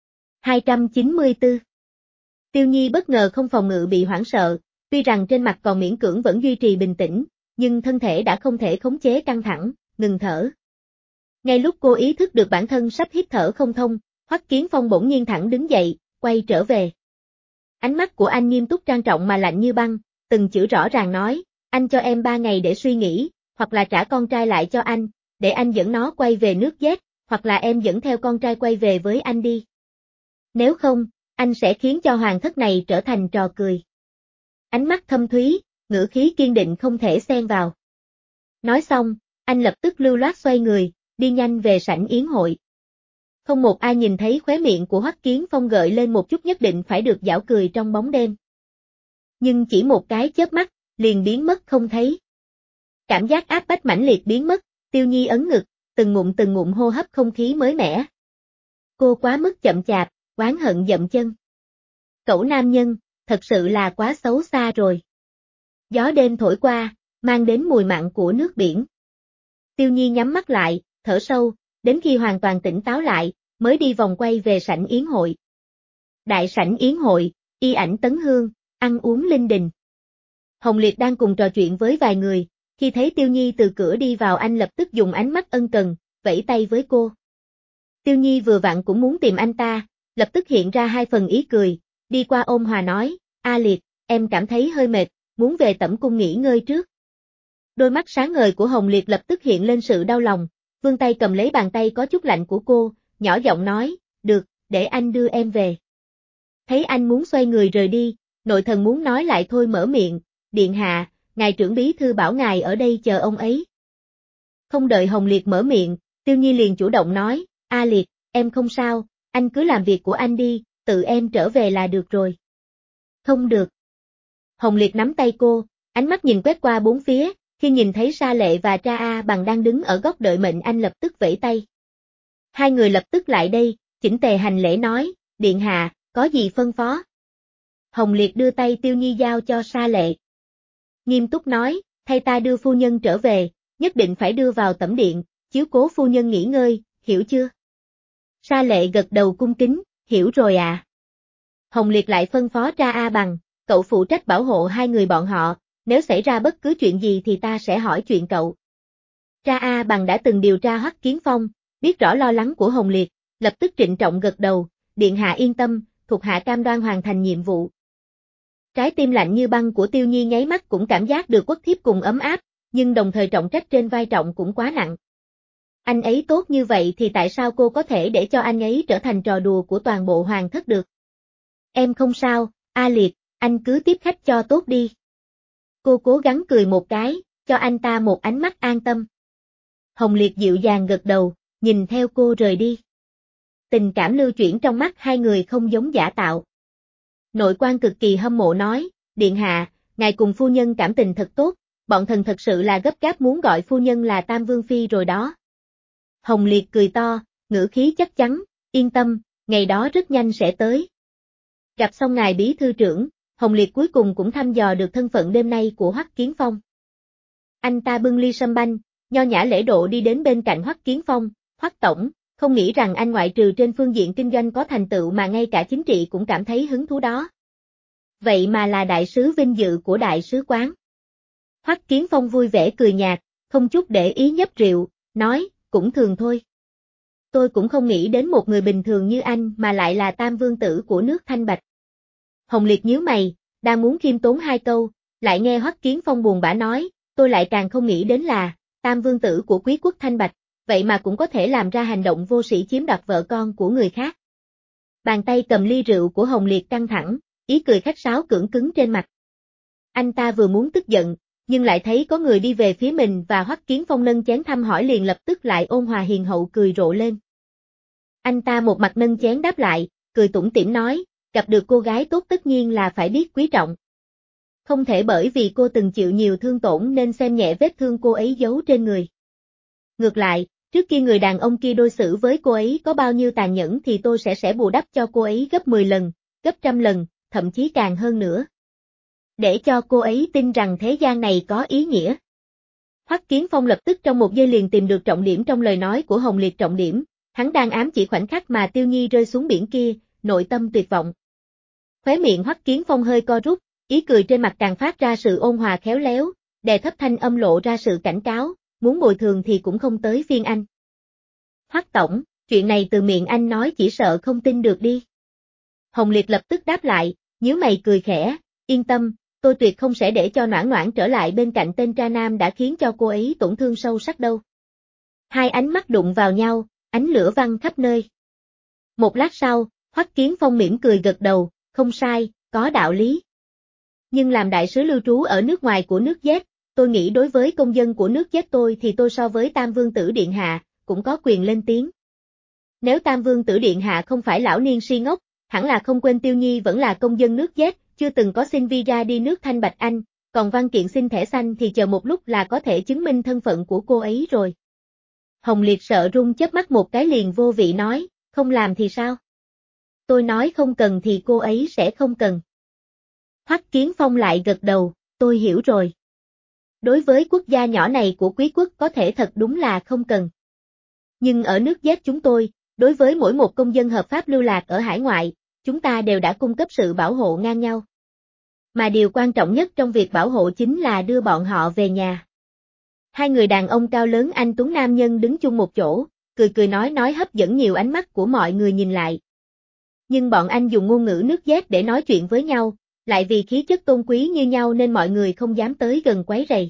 294. Tiêu Nhi bất ngờ không phòng ngự bị hoảng sợ, tuy rằng trên mặt còn miễn cưỡng vẫn duy trì bình tĩnh, nhưng thân thể đã không thể khống chế căng thẳng, ngừng thở. Ngay lúc cô ý thức được bản thân sắp hít thở không thông, Hoắc Kiến Phong bỗng nhiên thẳng đứng dậy, quay trở về. Ánh mắt của anh nghiêm túc trang trọng mà lạnh như băng, từng chữ rõ ràng nói, anh cho em 3 ngày để suy nghĩ, hoặc là trả con trai lại cho anh, để anh dẫn nó quay về nước Z, hoặc là em dẫn theo con trai quay về với anh đi. Nếu không, anh sẽ khiến cho hoàng thất này trở thành trò cười. Ánh mắt thâm thúy, ngữ khí kiên định không thể xen vào. Nói xong, anh lập tức lưu loát xoay người, đi nhanh về sảnh yến hội. Không một ai nhìn thấy khóe miệng của Hoắc Kiến Phong gợi lên một chút nhất định phải được giảo cười trong bóng đêm. Nhưng chỉ một cái chớp mắt, liền biến mất không thấy. Cảm giác áp bách mãnh liệt biến mất, Tiêu Nhi ấn ngực, từng ngụm hô hấp không khí mới mẻ. Cô quá mức chậm chạp, oán hận dậm chân. Cẩu nam nhân, thật sự là quá xấu xa rồi. Gió đêm thổi qua, mang đến mùi mặn của nước biển. Tiêu Nhi nhắm mắt lại, thở sâu, đến khi hoàn toàn tỉnh táo lại, mới đi vòng quay về sảnh yến hội. Đại sảnh yến hội, y ảnh tấn hương, ăn uống linh đình. Hồng Liệt đang cùng trò chuyện với vài người, khi thấy Tiêu Nhi từ cửa đi vào anh lập tức dùng ánh mắt ân cần, vẫy tay với cô. Tiêu Nhi vừa vặn cũng muốn tìm anh ta, lập tức hiện ra hai phần ý cười, đi qua ôm hòa nói, A Liệt, em cảm thấy hơi mệt, muốn về tẩm cung nghỉ ngơi trước. Đôi mắt sáng ngời của Hồng Liệt lập tức hiện lên sự đau lòng, vươn tay cầm lấy bàn tay có chút lạnh của cô, nhỏ giọng nói, được, để anh đưa em về. Thấy anh muốn xoay người rời đi, nội thần muốn nói lại thôi mở miệng, điện hạ, ngài trưởng bí thư bảo ngài ở đây chờ ông ấy. Không đợi Hồng Liệt mở miệng, Tiêu Nhi liền chủ động nói, A Liệt, em không sao, anh cứ làm việc của anh đi, tự em trở về là được rồi. Không được. Hồng Liệt nắm tay cô, ánh mắt nhìn quét qua bốn phía, khi nhìn thấy Sa Lệ và Tra A Bằng đang đứng ở góc đợi mệnh anh lập tức vẫy tay. Hai người lập tức lại đây, chỉnh tề hành lễ nói, điện hạ, có gì phân phó? Hồng Liệt đưa tay Tiêu Nhi giao cho Sa Lệ. Nghiêm túc nói, thay ta đưa phu nhân trở về, nhất định phải đưa vào tẩm điện, chiếu cố phu nhân nghỉ ngơi, hiểu chưa? Sa Lệ gật đầu cung kính, hiểu rồi à. Hồng Liệt lại phân phó Tra A Bằng, cậu phụ trách bảo hộ hai người bọn họ, nếu xảy ra bất cứ chuyện gì thì ta sẽ hỏi chuyện cậu. Tra A Bằng đã từng điều tra Hoắc Kiến Phong, biết rõ lo lắng của Hồng Liệt, lập tức trịnh trọng gật đầu, điện hạ yên tâm, thuộc hạ cam đoan hoàn thành nhiệm vụ. Trái tim lạnh như băng của Tiêu Nhi nháy mắt cũng cảm giác được quốc thiếp cùng ấm áp, nhưng đồng thời trọng trách trên vai trọng cũng quá nặng. Anh ấy tốt như vậy thì tại sao cô có thể để cho anh ấy trở thành trò đùa của toàn bộ hoàng thất được? Em không sao, A Liệt, anh cứ tiếp khách cho tốt đi. Cô cố gắng cười một cái, cho anh ta một ánh mắt an tâm. Hồng Liệt dịu dàng gật đầu, nhìn theo cô rời đi. Tình cảm lưu chuyển trong mắt hai người không giống giả tạo. Nội quan cực kỳ hâm mộ nói, điện hạ, ngài cùng phu nhân cảm tình thật tốt, bọn thần thật sự là gấp gáp muốn gọi phu nhân là Tam Vương Phi rồi đó. Hồng Liệt cười to, ngữ khí chắc chắn, yên tâm, ngày đó rất nhanh sẽ tới. Gặp xong ngài bí thư trưởng, Hồng Liệt cuối cùng cũng thăm dò được thân phận đêm nay của Hoắc Kiến Phong. Anh ta bưng ly sâm banh, nho nhã lễ độ đi đến bên cạnh Hoắc Kiến Phong, Hoắc tổng, không nghĩ rằng anh ngoại trừ trên phương diện kinh doanh có thành tựu mà ngay cả chính trị cũng cảm thấy hứng thú đó. Vậy mà là đại sứ vinh dự của đại sứ quán. Hoắc Kiến Phong vui vẻ cười nhạt, không chút để ý nhấp rượu, nói, cũng thường thôi. Tôi cũng không nghĩ đến một người bình thường như anh mà lại là tam vương tử của nước Thanh Bạch. Hồng Liệt nhíu mày, đang muốn khiêm tốn hai câu, lại nghe Hoắc Kiến Phong buồn bã nói, tôi lại càng không nghĩ đến là, tam vương tử của quý quốc Thanh Bạch, vậy mà cũng có thể làm ra hành động vô sĩ chiếm đoạt vợ con của người khác. Bàn tay cầm ly rượu của Hồng Liệt căng thẳng, ý cười khách sáo cưỡng cứng trên mặt. Anh ta vừa muốn tức giận, nhưng lại thấy có người đi về phía mình và Hoắc Kiến Phong nâng chén thăm hỏi liền lập tức lại ôn hòa hiền hậu cười rộ lên. Anh ta một mặt nâng chén đáp lại, cười tủm tỉm nói, gặp được cô gái tốt tất nhiên là phải biết quý trọng. Không thể bởi vì cô từng chịu nhiều thương tổn nên xem nhẹ vết thương cô ấy giấu trên người. Ngược lại, trước khi người đàn ông kia đối xử với cô ấy có bao nhiêu tàn nhẫn thì tôi sẽ bù đắp cho cô ấy gấp 10 lần, gấp trăm lần, thậm chí càng hơn nữa. Để cho cô ấy tin rằng thế gian này có ý nghĩa. Hoắc Kiến Phong lập tức trong một giây liền tìm được trọng điểm trong lời nói của Hồng Liệt trọng điểm, hắn đang ám chỉ khoảnh khắc mà Tiêu Nhi rơi xuống biển kia, nội tâm tuyệt vọng. Khóe miệng Hoắc Kiến Phong hơi co rút, ý cười trên mặt càng phát ra sự ôn hòa khéo léo, đè thấp thanh âm lộ ra sự cảnh cáo, muốn bồi thường thì cũng không tới phiên anh. Hoắc tổng, chuyện này từ miệng anh nói chỉ sợ không tin được đi. Hồng Liệt lập tức đáp lại, nhíu mày cười khẽ, yên tâm, tôi tuyệt không sẽ để cho Noãn Noãn trở lại bên cạnh tên tra nam đã khiến cho cô ấy tổn thương sâu sắc đâu. Hai ánh mắt đụng vào nhau, ánh lửa văng khắp nơi. Một lát sau, Hoắc Kiến Phong mỉm cười gật đầu, không sai, có đạo lý. Nhưng làm đại sứ lưu trú ở nước ngoài của nước Z, tôi nghĩ đối với công dân của nước Z tôi thì tôi so với Tam Vương Tử Điện Hạ, cũng có quyền lên tiếng. Nếu Tam Vương Tử Điện Hạ không phải lão niên si ngốc, hẳn là không quên Tiêu Nhi vẫn là công dân nước Z, chưa từng có xin visa đi nước Thanh Bạch Anh, còn văn kiện xin thẻ xanh thì chờ một lúc là có thể chứng minh thân phận của cô ấy rồi. Hồng Liệt sợ run chớp mắt một cái liền vô vị nói, không làm thì sao? Tôi nói không cần thì cô ấy sẽ không cần. Hoắc Kiến Phong lại gật đầu, tôi hiểu rồi. Đối với quốc gia nhỏ này của quý quốc có thể thật đúng là không cần. Nhưng ở nước Z chúng tôi, đối với mỗi một công dân hợp pháp lưu lạc ở hải ngoại, chúng ta đều đã cung cấp sự bảo hộ ngang nhau. Mà điều quan trọng nhất trong việc bảo hộ chính là đưa bọn họ về nhà. Hai người đàn ông cao lớn anh tuấn nam nhân đứng chung một chỗ, cười cười nói hấp dẫn nhiều ánh mắt của mọi người nhìn lại. Nhưng bọn anh dùng ngôn ngữ nước Z để nói chuyện với nhau, lại vì khí chất tôn quý như nhau nên mọi người không dám tới gần quấy rầy.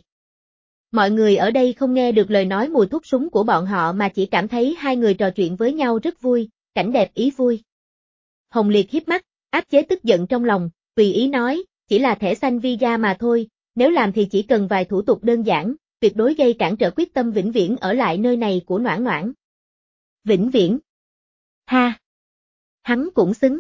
Mọi người ở đây không nghe được lời nói mùi thuốc súng của bọn họ mà chỉ cảm thấy hai người trò chuyện với nhau rất vui, cảnh đẹp ý vui. Hồng Liệt híp mắt, áp chế tức giận trong lòng, tùy ý nói, chỉ là thẻ xanh visa mà thôi, nếu làm thì chỉ cần vài thủ tục đơn giản, tuyệt đối gây cản trở quyết tâm vĩnh viễn ở lại nơi này của Noãn Noãn. Vĩnh viễn. Ha! Hắn cũng xứng.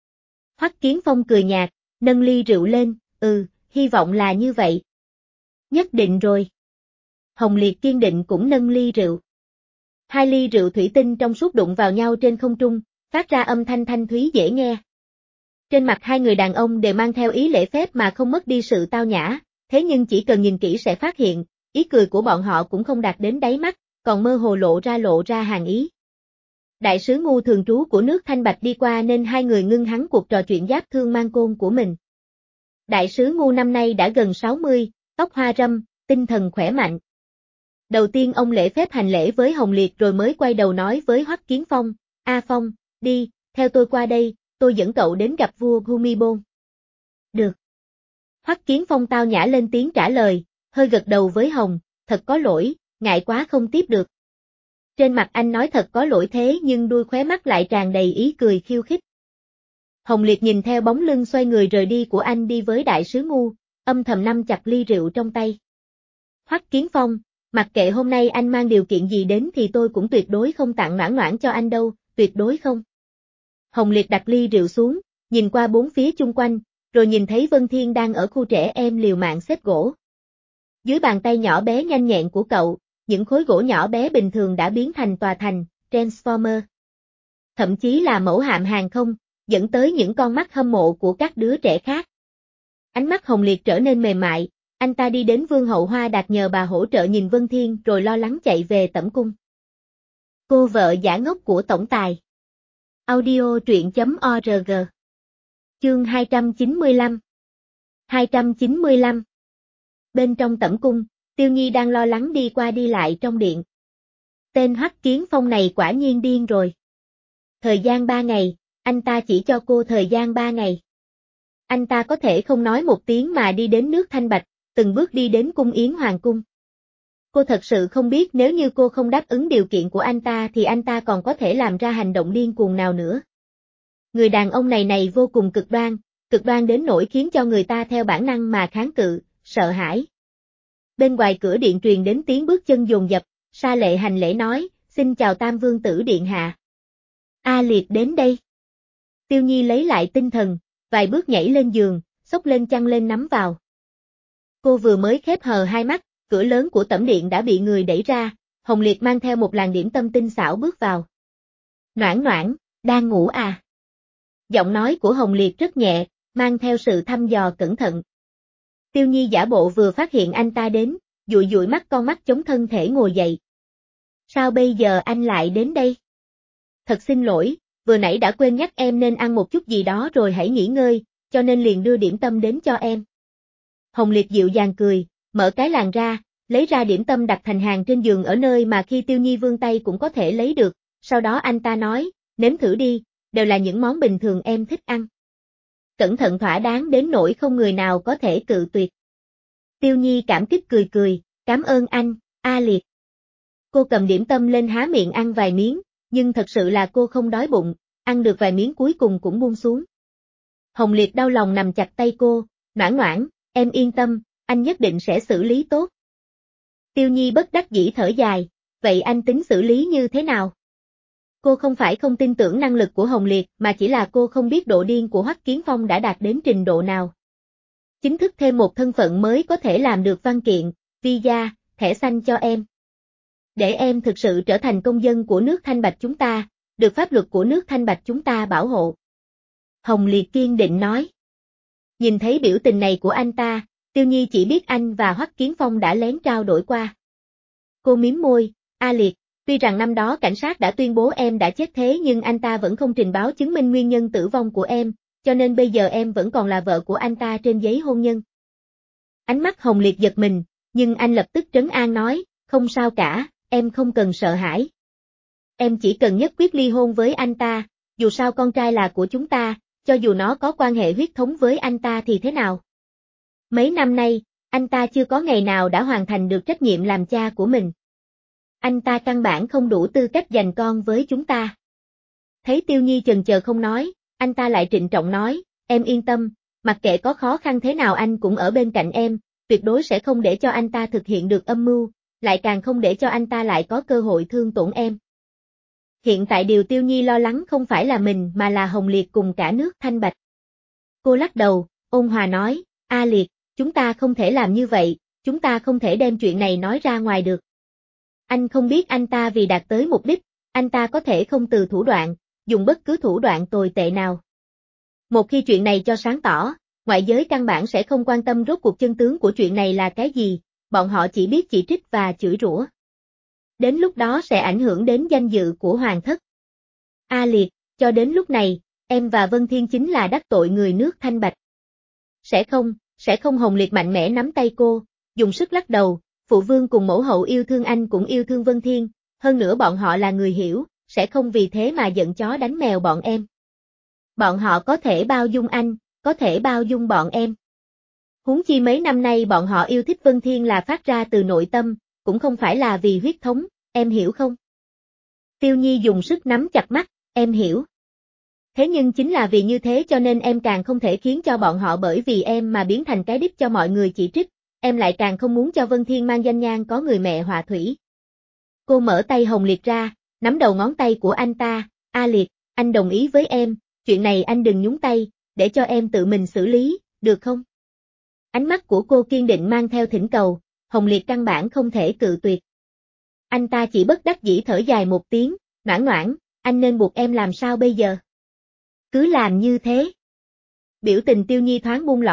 Hoắc Kiến Phong cười nhạt, nâng ly rượu lên, hy vọng là như vậy. Nhất định rồi. Hồng Liệt kiên định cũng nâng ly rượu. Hai ly rượu thủy tinh trong suốt đụng vào nhau trên không trung, phát ra âm thanh thanh thúy dễ nghe. Trên mặt hai người đàn ông đều mang theo ý lễ phép mà không mất đi sự tao nhã, thế nhưng chỉ cần nhìn kỹ sẽ phát hiện, ý cười của bọn họ cũng không đạt đến đáy mắt, còn mơ hồ lộ ra hàn ý. Đại sứ Ngu thường trú của nước Thanh Bạch đi qua nên hai người ngưng hắn cuộc trò chuyện giáp thương mang côn của mình. Đại sứ Ngu năm nay đã gần 60, tóc hoa râm, tinh thần khỏe mạnh. Đầu tiên ông lễ phép hành lễ với Hồng Liệt rồi mới quay đầu nói với Hoắc Kiến Phong, A Phong, đi, theo tôi qua đây, tôi dẫn cậu đến gặp vua Bhumibol. Được. Hoắc Kiến Phong tao nhã lên tiếng trả lời, hơi gật đầu với Hồng, thật có lỗi, ngại quá không tiếp được. Trên mặt anh nói thật có lỗi thế nhưng đuôi khóe mắt lại tràn đầy ý cười khiêu khích. Hồng Liệt nhìn theo bóng lưng xoay người rời đi của anh đi với đại sứ Ngu, âm thầm nắm chặt ly rượu trong tay. Hoắc Kiến Phong, mặc kệ hôm nay anh mang điều kiện gì đến thì tôi cũng tuyệt đối không tặng Noãn Noãn cho anh đâu, tuyệt đối không. Hồng Liệt đặt ly rượu xuống, nhìn qua bốn phía chung quanh, rồi nhìn thấy Vân Thiên đang ở khu trẻ em liều mạng xếp gỗ. Dưới bàn tay nhỏ bé nhanh nhẹn của cậu, những khối gỗ nhỏ bé bình thường đã biến thành tòa thành, Transformer. Thậm chí là mẫu hạm hàng không, dẫn tới những con mắt hâm mộ của các đứa trẻ khác. Ánh mắt Hồng Liệt trở nên mềm mại, anh ta đi đến Vương Hậu Hoa Đạt nhờ bà hỗ trợ nhìn Vân Thiên rồi lo lắng chạy về tẩm cung. Cô vợ giả ngốc của tổng tài. Audio truyện.org. Chương 295. 295. Bên trong tẩm cung, Tiêu Nhi đang lo lắng đi qua đi lại trong điện. Tên Hoắc Kiến Phong này quả nhiên điên rồi. Thời gian 3 ngày, anh ta chỉ cho cô thời gian 3 ngày. Anh ta có thể không nói một tiếng mà đi đến nước Thanh Bạch, từng bước đi đến cung Yến Hoàng cung. Cô thật sự không biết nếu như cô không đáp ứng điều kiện của anh ta thì anh ta còn có thể làm ra hành động điên cuồng nào nữa. Người đàn ông này vô cùng cực đoan đến nỗi khiến cho người ta theo bản năng mà kháng cự, sợ hãi. Bên ngoài cửa điện truyền đến tiếng bước chân dồn dập, Sa Lệ hành lễ nói, xin chào Tam Vương tử điện hạ. A Liệt đến đây. Tiêu Nhi lấy lại tinh thần, vài bước nhảy lên giường, xốc lên chăn lên nắm vào. Cô vừa mới khép hờ hai mắt, cửa lớn của tẩm điện đã bị người đẩy ra, Hồng Liệt mang theo một làn điểm tâm tinh xảo bước vào. Noãn Noãn, đang ngủ à? Giọng nói của Hồng Liệt rất nhẹ, mang theo sự thăm dò cẩn thận. Tiêu Nhi giả bộ vừa phát hiện anh ta đến, dụi dụi mắt con mắt chống thân thể ngồi dậy. Sao bây giờ anh lại đến đây? Thật xin lỗi, vừa nãy đã quên nhắc em nên ăn một chút gì đó rồi hãy nghỉ ngơi, cho nên liền đưa điểm tâm đến cho em. Hồng Liệt dịu dàng cười, mở cái làn ra, lấy ra điểm tâm đặt thành hàng trên giường ở nơi mà khi Tiêu Nhi vươn tay cũng có thể lấy được, sau đó anh ta nói, nếm thử đi, đều là những món bình thường em thích ăn. Cẩn thận thỏa đáng đến nỗi không người nào có thể cự tuyệt. Tiêu Nhi cảm kích cười, cảm ơn anh, A Liệt. Cô cầm điểm tâm lên há miệng ăn vài miếng, nhưng thật sự là cô không đói bụng, ăn được vài miếng cuối cùng cũng buông xuống. Hồng Liệt đau lòng nằm chặt tay cô, Noãn Noãn, em yên tâm, anh nhất định sẽ xử lý tốt. Tiêu Nhi bất đắc dĩ thở dài, vậy anh tính xử lý như thế nào? Cô không phải không tin tưởng năng lực của Hồng Liệt mà chỉ là cô không biết độ điên của Hoắc Kiến Phong đã đạt đến trình độ nào. Chính thức thêm một thân phận mới có thể làm được văn kiện, visa, thẻ xanh cho em. Để em thực sự trở thành công dân của nước Thanh Bạch chúng ta, được pháp luật của nước Thanh Bạch chúng ta bảo hộ. Hồng Liệt kiên định nói. Nhìn thấy biểu tình này của anh ta, Tiêu Nhi chỉ biết anh và Hoắc Kiến Phong đã lén trao đổi qua. Cô mím môi, A Liệt, tuy rằng năm đó cảnh sát đã tuyên bố em đã chết thế nhưng anh ta vẫn không trình báo chứng minh nguyên nhân tử vong của em, cho nên bây giờ em vẫn còn là vợ của anh ta trên giấy hôn nhân. Ánh mắt Hồng Liệt giật mình, nhưng anh lập tức trấn an nói, không sao cả, em không cần sợ hãi. Em chỉ cần nhất quyết ly hôn với anh ta, dù sao con trai là của chúng ta, cho dù nó có quan hệ huyết thống với anh ta thì thế nào. Mấy năm nay, anh ta chưa có ngày nào đã hoàn thành được trách nhiệm làm cha của mình. Anh ta căn bản không đủ tư cách giành con với chúng ta. Thấy Tiêu Nhi chần chờ không nói, anh ta lại trịnh trọng nói, em yên tâm, mặc kệ có khó khăn thế nào anh cũng ở bên cạnh em, tuyệt đối sẽ không để cho anh ta thực hiện được âm mưu, lại càng không để cho anh ta lại có cơ hội thương tổn em. Hiện tại điều Tiêu Nhi lo lắng không phải là mình mà là Hồng Liệt cùng cả nước Thanh Bạch. Cô lắc đầu, ôn hòa nói, A Liệt, chúng ta không thể làm như vậy, chúng ta không thể đem chuyện này nói ra ngoài được. Anh không biết anh ta vì đạt tới mục đích, anh ta có thể không từ thủ đoạn, dùng bất cứ thủ đoạn tồi tệ nào. Một khi chuyện này cho sáng tỏ, ngoại giới căn bản sẽ không quan tâm rốt cuộc chân tướng của chuyện này là cái gì, bọn họ chỉ biết chỉ trích và chửi rủa. Đến lúc đó sẽ ảnh hưởng đến danh dự của hoàng thất. A Liệt, cho đến lúc này, em và Vân Thiên chính là đắc tội người nước Thanh Bạch. Sẽ không Hồng Liệt mạnh mẽ nắm tay cô, dùng sức lắc đầu, phụ vương cùng mẫu hậu yêu thương anh cũng yêu thương Vân Thiên, hơn nữa bọn họ là người hiểu, sẽ không vì thế mà giận chó đánh mèo bọn em. Bọn họ có thể bao dung anh, có thể bao dung bọn em. Huống chi mấy năm nay bọn họ yêu thích Vân Thiên là phát ra từ nội tâm, cũng không phải là vì huyết thống, em hiểu không? Tiêu Nhi dùng sức nắm chặt mắt, em hiểu. Thế nhưng chính là vì như thế cho nên em càng không thể khiến cho bọn họ bởi vì em mà biến thành cái đích cho mọi người chỉ trích, em lại càng không muốn cho Vân Thiên mang danh nhan có người mẹ họa thủy. Cô mở tay Hồng Liệt ra, nắm đầu ngón tay của anh ta, A Liệt, anh đồng ý với em, chuyện này anh đừng nhúng tay, để cho em tự mình xử lý, được không? Ánh mắt của cô kiên định mang theo thỉnh cầu, Hồng Liệt căn bản không thể cự tuyệt. Anh ta chỉ bất đắc dĩ thở dài một tiếng, Noãn Noãn, anh nên buộc em làm sao bây giờ? Cứ làm như thế. Biểu tình Tiêu Nhi thoáng buông lỏng,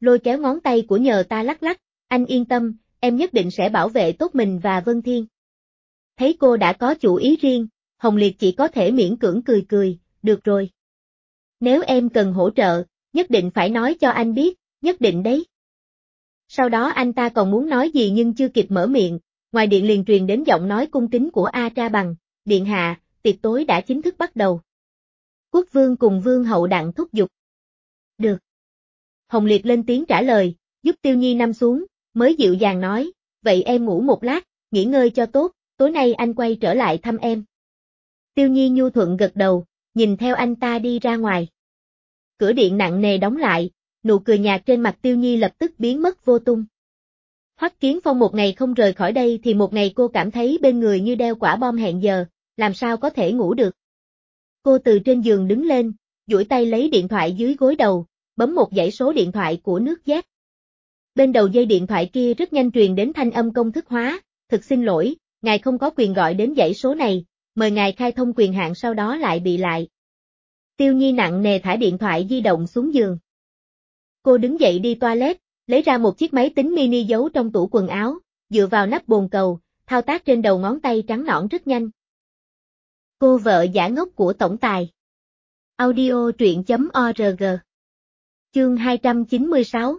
lôi kéo ngón tay của nhờ ta lắc lắc, anh yên tâm, em nhất định sẽ bảo vệ tốt mình và Vân Thiên. Thấy cô đã có chủ ý riêng, Hồng Liệt chỉ có thể miễn cưỡng cười cười, được rồi. Nếu em cần hỗ trợ, nhất định phải nói cho anh biết, nhất định đấy. Sau đó anh ta còn muốn nói gì nhưng chưa kịp mở miệng, ngoài điện liền truyền đến giọng nói cung kính của A Tra Bằng, điện hạ, tiệc tối đã chính thức bắt đầu. Quốc vương cùng vương hậu đặng thúc giục. Được. Hồng Liệt lên tiếng trả lời, giúp Tiêu Nhi nằm xuống, mới dịu dàng nói, vậy em ngủ một lát, nghỉ ngơi cho tốt, tối nay anh quay trở lại thăm em. Tiêu Nhi nhu thuận gật đầu, nhìn theo anh ta đi ra ngoài. Cửa điện nặng nề đóng lại, nụ cười nhạt trên mặt Tiêu Nhi lập tức biến mất vô tung. Hoắc Kiến Phong một ngày không rời khỏi đây thì một ngày cô cảm thấy bên người như đeo quả bom hẹn giờ, làm sao có thể ngủ được. Cô từ trên giường đứng lên, duỗi tay lấy điện thoại dưới gối đầu, bấm một dãy số điện thoại của nước Z. Bên đầu dây điện thoại kia rất nhanh truyền đến thanh âm công thức hóa, thực xin lỗi, ngài không có quyền gọi đến dãy số này, mời ngài khai thông quyền hạn sau đó lại bị lại. Tiêu Nhi nặng nề thả điện thoại di động xuống giường. Cô đứng dậy đi toilet, lấy ra một chiếc máy tính mini giấu trong tủ quần áo, dựa vào nắp bồn cầu, thao tác trên đầu ngón tay trắng nõn rất nhanh. Cô vợ giả ngốc của tổng tài. Audio truyện.org. Chương 296.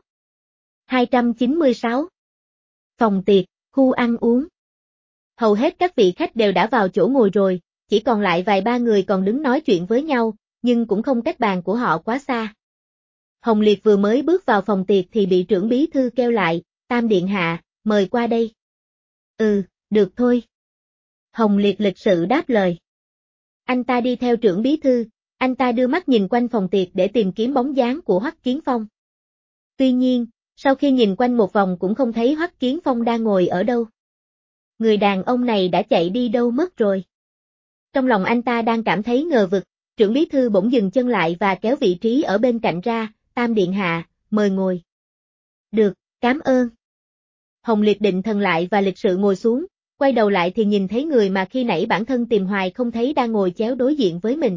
296. Phòng tiệc, khu ăn uống. Hầu hết các vị khách đều đã vào chỗ ngồi rồi, chỉ còn lại vài ba người còn đứng nói chuyện với nhau, nhưng cũng không cách bàn của họ quá xa. Hồng Liệt vừa mới bước vào phòng tiệc thì bị trưởng bí thư kêu lại, Tam điện hạ, mời qua đây. Được thôi. Hồng Liệt lịch sự đáp lời. Anh ta đi theo trưởng bí thư, anh ta đưa mắt nhìn quanh phòng tiệc để tìm kiếm bóng dáng của Hoắc Kiến Phong. Tuy nhiên, sau khi nhìn quanh một vòng cũng không thấy Hoắc Kiến Phong đang ngồi ở đâu. Người đàn ông này đã chạy đi đâu mất rồi. Trong lòng anh ta đang cảm thấy ngờ vực, trưởng bí thư bỗng dừng chân lại và kéo vị trí ở bên cạnh ra, Tam điện hạ, mời ngồi. Được, cảm ơn. Hồng Liệt định thần lại và lịch sự ngồi xuống, quay đầu lại thì nhìn thấy người mà khi nãy bản thân tìm hoài không thấy đang ngồi chéo đối diện với mình.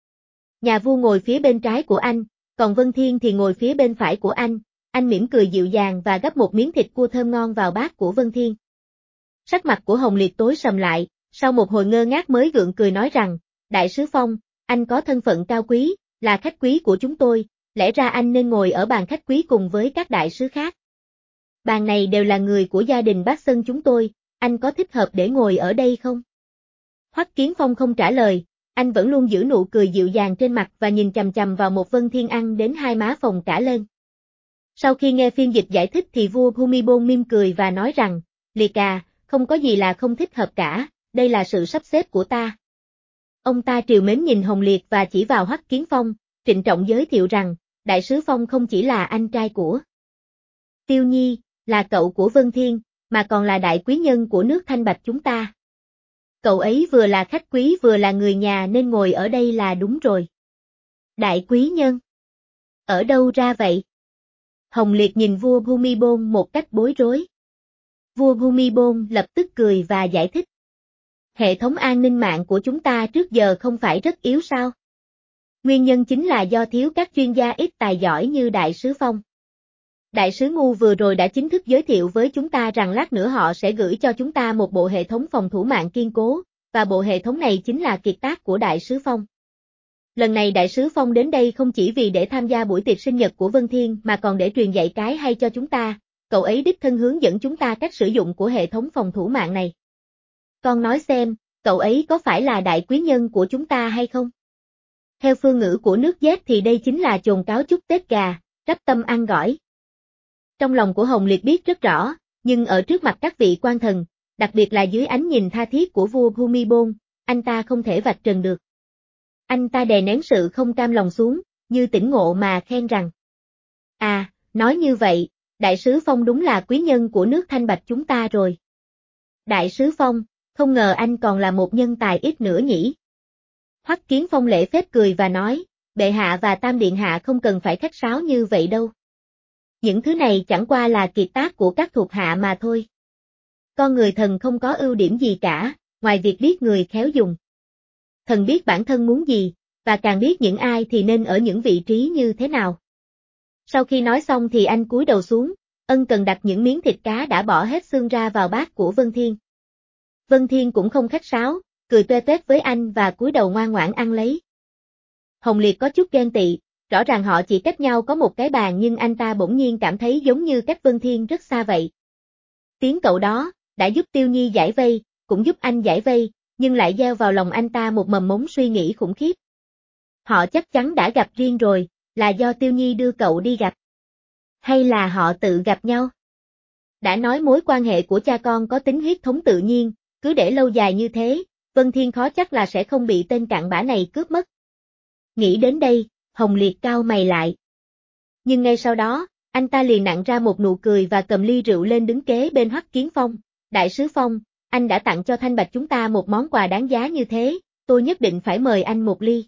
Nhà vua ngồi phía bên trái của anh, còn Vân Thiên thì ngồi phía bên phải của anh mỉm cười dịu dàng và gắp một miếng thịt cua thơm ngon vào bát của Vân Thiên. Sắc mặt của Hồng Liệt tối sầm lại, sau một hồi ngơ ngác mới gượng cười nói rằng, Đại sứ Phong, anh có thân phận cao quý, là khách quý của chúng tôi, lẽ ra anh nên ngồi ở bàn khách quý cùng với các đại sứ khác. Bàn này đều là người của gia đình Bác Sơn chúng tôi, anh có thích hợp để ngồi ở đây không? Hoắc Kiến Phong không trả lời, anh vẫn luôn giữ nụ cười dịu dàng trên mặt và nhìn chằm chằm vào một Vân Thiên ăn đến hai má phồng cả lên. Sau khi nghe phiên dịch giải thích thì vua Bhumibol mỉm cười và nói rằng, Liệt à, không có gì là không thích hợp cả, đây là sự sắp xếp của ta. Ông ta trìu mến nhìn Hồng Liệt và chỉ vào Hoắc Kiến Phong, trịnh trọng giới thiệu rằng, Đại sứ Phong không chỉ là anh trai của Tiêu Nhi, là cậu của Vân Thiên, mà còn là đại quý nhân của nước Thanh Bạch chúng ta. Cậu ấy vừa là khách quý vừa là người nhà nên ngồi ở đây là đúng rồi. Đại quý nhân? Ở đâu ra vậy? Hồng Liệt nhìn vua Bhumibol một cách bối rối. Vua Bhumibol lập tức cười và giải thích. Hệ thống an ninh mạng của chúng ta trước giờ không phải rất yếu sao? Nguyên nhân chính là do thiếu các chuyên gia ít tài giỏi như Đại sứ Phong. Đại sứ Ngu vừa rồi đã chính thức giới thiệu với chúng ta rằng lát nữa họ sẽ gửi cho chúng ta một bộ hệ thống phòng thủ mạng kiên cố, và bộ hệ thống này chính là kiệt tác của Đại sứ Phong. Lần này Đại sứ Phong đến đây không chỉ vì để tham gia buổi tiệc sinh nhật của Vân Thiên mà còn để truyền dạy cái hay cho chúng ta, cậu ấy đích thân hướng dẫn chúng ta cách sử dụng của hệ thống phòng thủ mạng này. Con nói xem, cậu ấy có phải là đại quý nhân của chúng ta hay không? Theo phương ngữ của nước Z thì đây chính là chồn cáo chúc Tết gà, rắp tâm ăn gỏi. Trong lòng của Hồng Liệt biết rất rõ, nhưng ở trước mặt các vị quan thần, đặc biệt là dưới ánh nhìn tha thiết của vua Bhumibol, anh ta không thể vạch trần được. Anh ta đè nén sự không cam lòng xuống, như tỉnh ngộ mà khen rằng. À, nói như vậy, Đại sứ Phong đúng là quý nhân của nước Thanh Bạch chúng ta rồi. Đại sứ Phong, không ngờ anh còn là một nhân tài ít nữa nhỉ. Hoắc Kiến Phong lễ phép cười và nói, bệ hạ và Tam điện hạ không cần phải khách sáo như vậy đâu. Những thứ này chẳng qua là kiệt tác của các thuộc hạ mà thôi. Con người thần không có ưu điểm gì cả, ngoài việc biết người khéo dùng. Thần biết bản thân muốn gì, và càng biết những ai thì nên ở những vị trí như thế nào. Sau khi nói xong thì anh cúi đầu xuống, ân cần đặt những miếng thịt cá đã bỏ hết xương ra vào bát của Vân Thiên. Vân Thiên cũng không khách sáo, cười toe toét với anh và cúi đầu ngoan ngoãn ăn lấy. Hồng Liệt có chút ghen tị, rõ ràng họ chỉ cách nhau có một cái bàn nhưng anh ta bỗng nhiên cảm thấy giống như cách Vân Thiên rất xa vậy. Tiếng cậu đó, đã giúp Tiêu Nhi giải vây, cũng giúp anh giải vây, nhưng lại gieo vào lòng anh ta một mầm mống suy nghĩ khủng khiếp. Họ chắc chắn đã gặp riêng rồi, là do Tiêu Nhi đưa cậu đi gặp. Hay là họ tự gặp nhau? Đã nói mối quan hệ của cha con có tính huyết thống tự nhiên, cứ để lâu dài như thế, Vân Thiên khó chắc là sẽ không bị tên cặn bã này cướp mất. Nghĩ đến đây, Hồng Liệt cau mày lại. Nhưng ngay sau đó, anh ta liền nặn ra một nụ cười và cầm ly rượu lên đứng kế bên Hoắc Kiến Phong. Đại sứ Phong, anh đã tặng cho Thanh Bạch chúng ta một món quà đáng giá như thế, tôi nhất định phải mời anh một ly.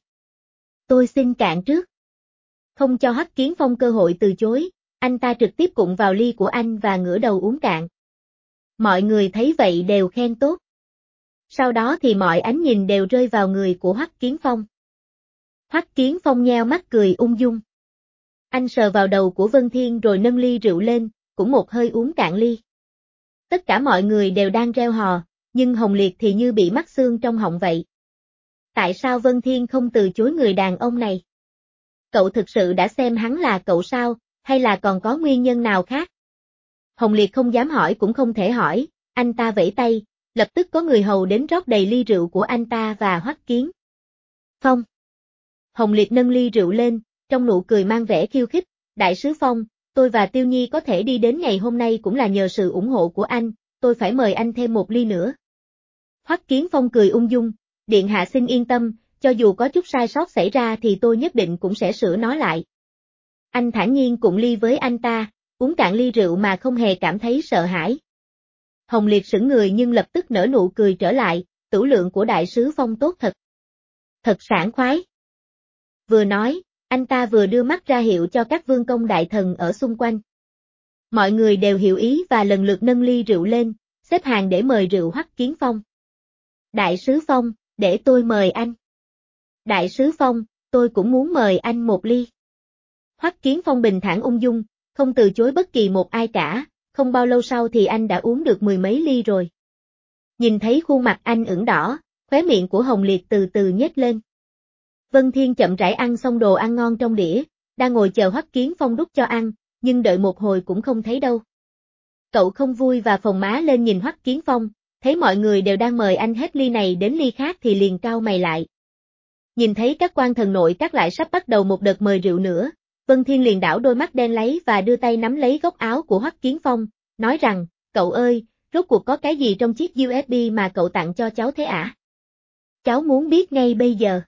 Tôi xin cạn trước. Không cho Hoắc Kiến Phong cơ hội từ chối, anh ta trực tiếp cụng vào ly của anh và ngửa đầu uống cạn. Mọi người thấy vậy đều khen tốt. Sau đó thì mọi ánh nhìn đều rơi vào người của Hoắc Kiến Phong. Hoắc Kiến Phong nheo mắt cười ung dung. Anh sờ vào đầu của Vân Thiên rồi nâng ly rượu lên, cũng một hơi uống cạn ly. Tất cả mọi người đều đang reo hò, nhưng Hồng Liệt thì như bị mắc xương trong họng vậy. Tại sao Vân Thiên không từ chối người đàn ông này? Cậu thực sự đã xem hắn là cậu sao, hay là còn có nguyên nhân nào khác? Hồng Liệt không dám hỏi cũng không thể hỏi, anh ta vẫy tay, lập tức có người hầu đến rót đầy ly rượu của anh ta và Hoắc Kiến Phong. Hồng Liệt nâng ly rượu lên, trong nụ cười mang vẻ khiêu khích, Đại sứ Phong, tôi và Tiêu Nhi có thể đi đến ngày hôm nay cũng là nhờ sự ủng hộ của anh, tôi phải mời anh thêm một ly nữa. Hoắc Kiến Phong cười ung dung, điện hạ xin yên tâm, cho dù có chút sai sót xảy ra thì tôi nhất định cũng sẽ sửa nó lại. Anh thản nhiên cụng ly với anh ta, uống cạn ly rượu mà không hề cảm thấy sợ hãi. Hồng Liệt sững người nhưng lập tức nở nụ cười trở lại, tửu lượng của Đại sứ Phong tốt thật. Thật sảng khoái. Vừa nói, anh ta vừa đưa mắt ra hiệu cho các vương công đại thần ở xung quanh. Mọi người đều hiểu ý và lần lượt nâng ly rượu lên, xếp hàng để mời rượu Hoắc Kiến Phong. Đại sứ Phong, để tôi mời anh. Đại sứ Phong, tôi cũng muốn mời anh một ly. Hoắc Kiến Phong bình thản ung dung, không từ chối bất kỳ một ai cả, không bao lâu sau thì anh đã uống được mười mấy ly rồi. Nhìn thấy khuôn mặt anh ửng đỏ, khóe miệng của Hồng Liệt từ từ nhếch lên. Vân Thiên chậm rãi ăn xong đồ ăn ngon trong đĩa, đang ngồi chờ Hoắc Kiến Phong đút cho ăn, nhưng đợi một hồi cũng không thấy đâu. Cậu không vui và phồng má lên nhìn Hoắc Kiến Phong, thấy mọi người đều đang mời anh hết ly này đến ly khác thì liền cau mày lại. Nhìn thấy các quan thần nội các lại sắp bắt đầu một đợt mời rượu nữa, Vân Thiên liền đảo đôi mắt đen lấy và đưa tay nắm lấy góc áo của Hoắc Kiến Phong, nói rằng, cậu ơi, rốt cuộc có cái gì trong chiếc USB mà cậu tặng cho cháu thế ạ? Cháu muốn biết ngay bây giờ.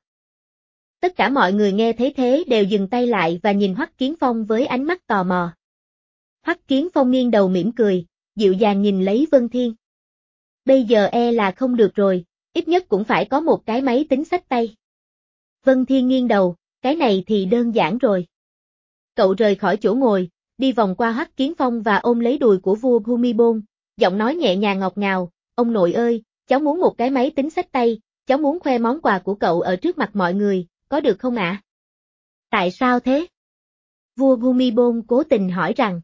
Tất cả mọi người nghe thấy thế đều dừng tay lại và nhìn Hoắc Kiến Phong với ánh mắt tò mò. Hoắc Kiến Phong nghiêng đầu mỉm cười, dịu dàng nhìn lấy Vân Thiên. Bây giờ là không được rồi, ít nhất cũng phải có một cái máy tính xách tay. Vân Thiên nghiêng đầu, cái này thì đơn giản rồi. Cậu rời khỏi chỗ ngồi, đi vòng qua Hoắc Kiến Phong và ôm lấy đùi của vua Bhumibol, giọng nói nhẹ nhàng ngọt ngào, ông nội ơi, cháu muốn một cái máy tính xách tay, cháu muốn khoe món quà của cậu ở trước mặt mọi người, có được không ạ? Tại sao thế? Vua Bhumibol cố tình hỏi rằng.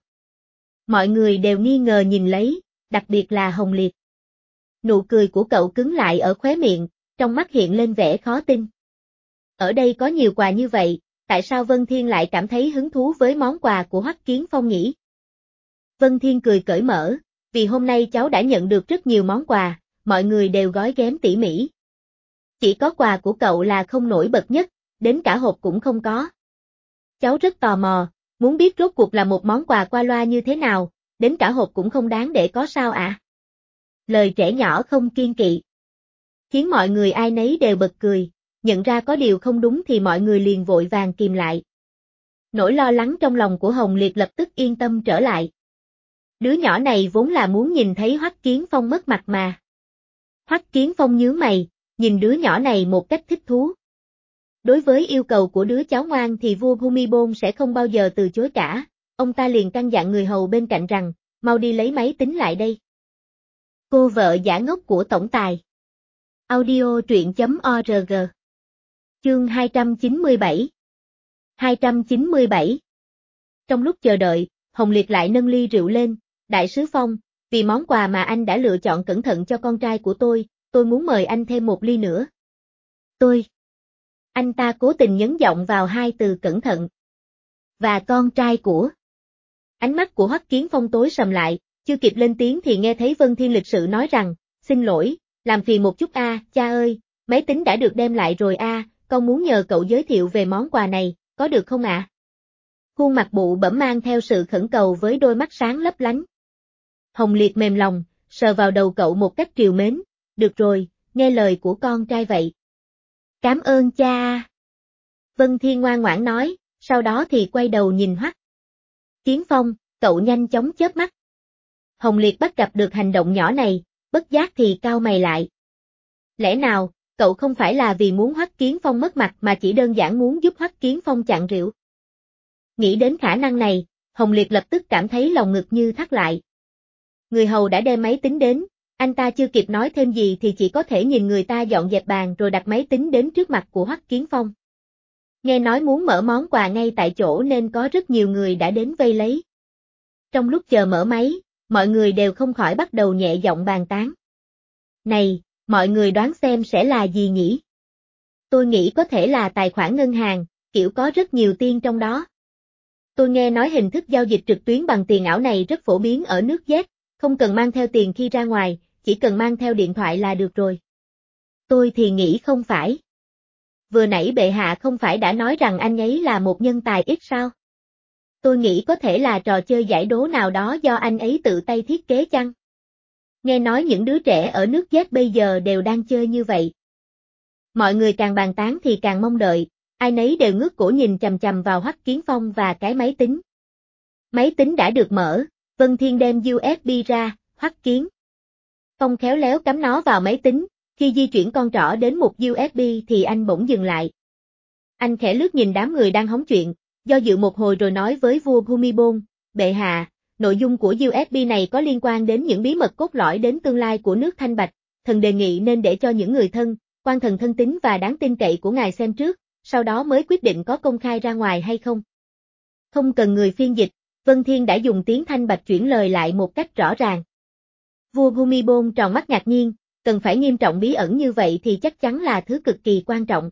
Mọi người đều nghi ngờ nhìn lấy, đặc biệt là Hồng Liệt. Nụ cười của cậu cứng lại ở khóe miệng, trong mắt hiện lên vẻ khó tin. Ở đây có nhiều quà như vậy, tại sao Vân Thiên lại cảm thấy hứng thú với món quà của Hoắc Kiến Phong nhỉ? Vân Thiên cười cởi mở, vì hôm nay cháu đã nhận được rất nhiều món quà, mọi người đều gói ghém tỉ mỉ. Chỉ có quà của cậu là không nổi bật nhất, đến cả hộp cũng không có. Cháu rất tò mò, muốn biết rốt cuộc là một món quà qua loa như thế nào, đến cả hộp cũng không đáng để có sao ạ? Lời trẻ nhỏ không kiêng kỵ. Khiến mọi người ai nấy đều bật cười, nhận ra có điều không đúng thì mọi người liền vội vàng kìm lại. Nỗi lo lắng trong lòng của Hồng Liệt lập tức yên tâm trở lại. Đứa nhỏ này vốn là muốn nhìn thấy Hoắc Kiến Phong mất mặt mà. Hoắc Kiến Phong nhướng mày, nhìn đứa nhỏ này một cách thích thú. Đối với yêu cầu của đứa cháu ngoan thì vua Bhumibol sẽ không bao giờ từ chối cả, ông ta liền căn dặn người hầu bên cạnh rằng, mau đi lấy máy tính lại đây. Cô vợ giả ngốc của tổng tài. Audio truyện.org. Chương 297. Trong lúc chờ đợi, Hồng Liệt lại nâng ly rượu lên, Đại sứ Phong, vì món quà mà anh đã lựa chọn cẩn thận cho con trai của tôi muốn mời anh thêm một ly nữa. Tôi. Anh ta cố tình nhấn giọng vào hai từ cẩn thận. Và con trai của. Ánh mắt của Hoắc Kiến Phong tối sầm lại, chưa kịp lên tiếng thì nghe thấy Vân Thiên lịch sự nói rằng, xin lỗi, làm phiền một chút cha ơi, máy tính đã được đem lại rồi con muốn nhờ cậu giới thiệu về món quà này, có được không ạ? Khuôn mặt bụ bẫm mang theo sự khẩn cầu với đôi mắt sáng lấp lánh. Hồng Liệt mềm lòng, sờ vào đầu cậu một cách trìu mến, được rồi, nghe lời của con trai vậy. Cảm ơn cha. Vân Thiên ngoan ngoãn nói, sau đó thì quay đầu nhìn Hoắc Kiến Phong, cậu nhanh chóng chớp mắt. Hồng Liệt bắt gặp được hành động nhỏ này, bất giác thì cau mày lại. Lẽ nào, cậu không phải là vì muốn Hoắc Kiến Phong mất mặt mà chỉ đơn giản muốn giúp Hoắc Kiến Phong chặn rượu? Nghĩ đến khả năng này, Hồng Liệt lập tức cảm thấy lòng ngực như thắt lại. Người hầu đã đem máy tính đến, anh ta chưa kịp nói thêm gì thì chỉ có thể nhìn người ta dọn dẹp bàn rồi đặt máy tính đến trước mặt của Hoắc Kiến Phong. Nghe nói muốn mở món quà ngay tại chỗ nên có rất nhiều người đã đến vây lấy. Trong lúc chờ mở máy, mọi người đều không khỏi bắt đầu nhẹ giọng bàn tán. Này, mọi người đoán xem sẽ là gì nhỉ? Tôi nghĩ có thể là tài khoản ngân hàng, kiểu có rất nhiều tiền trong đó. Tôi nghe nói hình thức giao dịch trực tuyến bằng tiền ảo này rất phổ biến ở nước Z, không cần mang theo tiền khi ra ngoài, chỉ cần mang theo điện thoại là được rồi. Tôi thì nghĩ không phải. Vừa nãy bệ hạ không phải đã nói rằng anh ấy là một nhân tài ít sao? Tôi nghĩ có thể là trò chơi giải đố nào đó do anh ấy tự tay thiết kế chăng? Nghe nói những đứa trẻ ở nước Z bây giờ đều đang chơi như vậy. Mọi người càng bàn tán thì càng mong đợi, ai nấy đều ngước cổ nhìn chằm chằm vào Hoắc Kiến Phong và cái máy tính. Máy tính đã được mở, Vân Thiên đem USB ra, Hoắc Kiến Phong khéo léo cắm nó vào máy tính, khi di chuyển con trỏ đến một USB thì anh bỗng dừng lại. Anh khẽ lướt nhìn đám người đang hóng chuyện, do dự một hồi rồi nói với vua Bhumibol, bệ hạ, nội dung của USB này có liên quan đến những bí mật cốt lõi đến tương lai của nước Thanh Bạch, thần đề nghị nên để cho những người thân, quan thần thân tín và đáng tin cậy của ngài xem trước, sau đó mới quyết định có công khai ra ngoài hay không. Không cần người phiên dịch, Vân Thiên đã dùng tiếng Thanh Bạch chuyển lời lại một cách rõ ràng. Vua Bhumibol tròn mắt ngạc nhiên, cần phải nghiêm trọng bí ẩn như vậy thì chắc chắn là thứ cực kỳ quan trọng.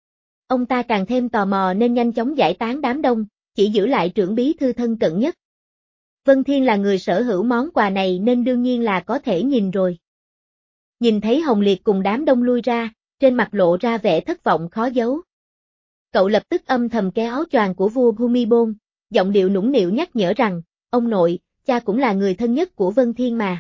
Ông ta càng thêm tò mò nên nhanh chóng giải tán đám đông, chỉ giữ lại trưởng bí thư thân cận nhất. Vân Thiên là người sở hữu món quà này nên đương nhiên là có thể nhìn rồi. Nhìn thấy Hồng Liệt cùng đám đông lui ra, trên mặt lộ ra vẻ thất vọng khó giấu. Cậu lập tức âm thầm kéo áo choàng của vua Bhumibol, giọng điệu nũng nịu nhắc nhở rằng, ông nội, cha cũng là người thân nhất của Vân Thiên mà.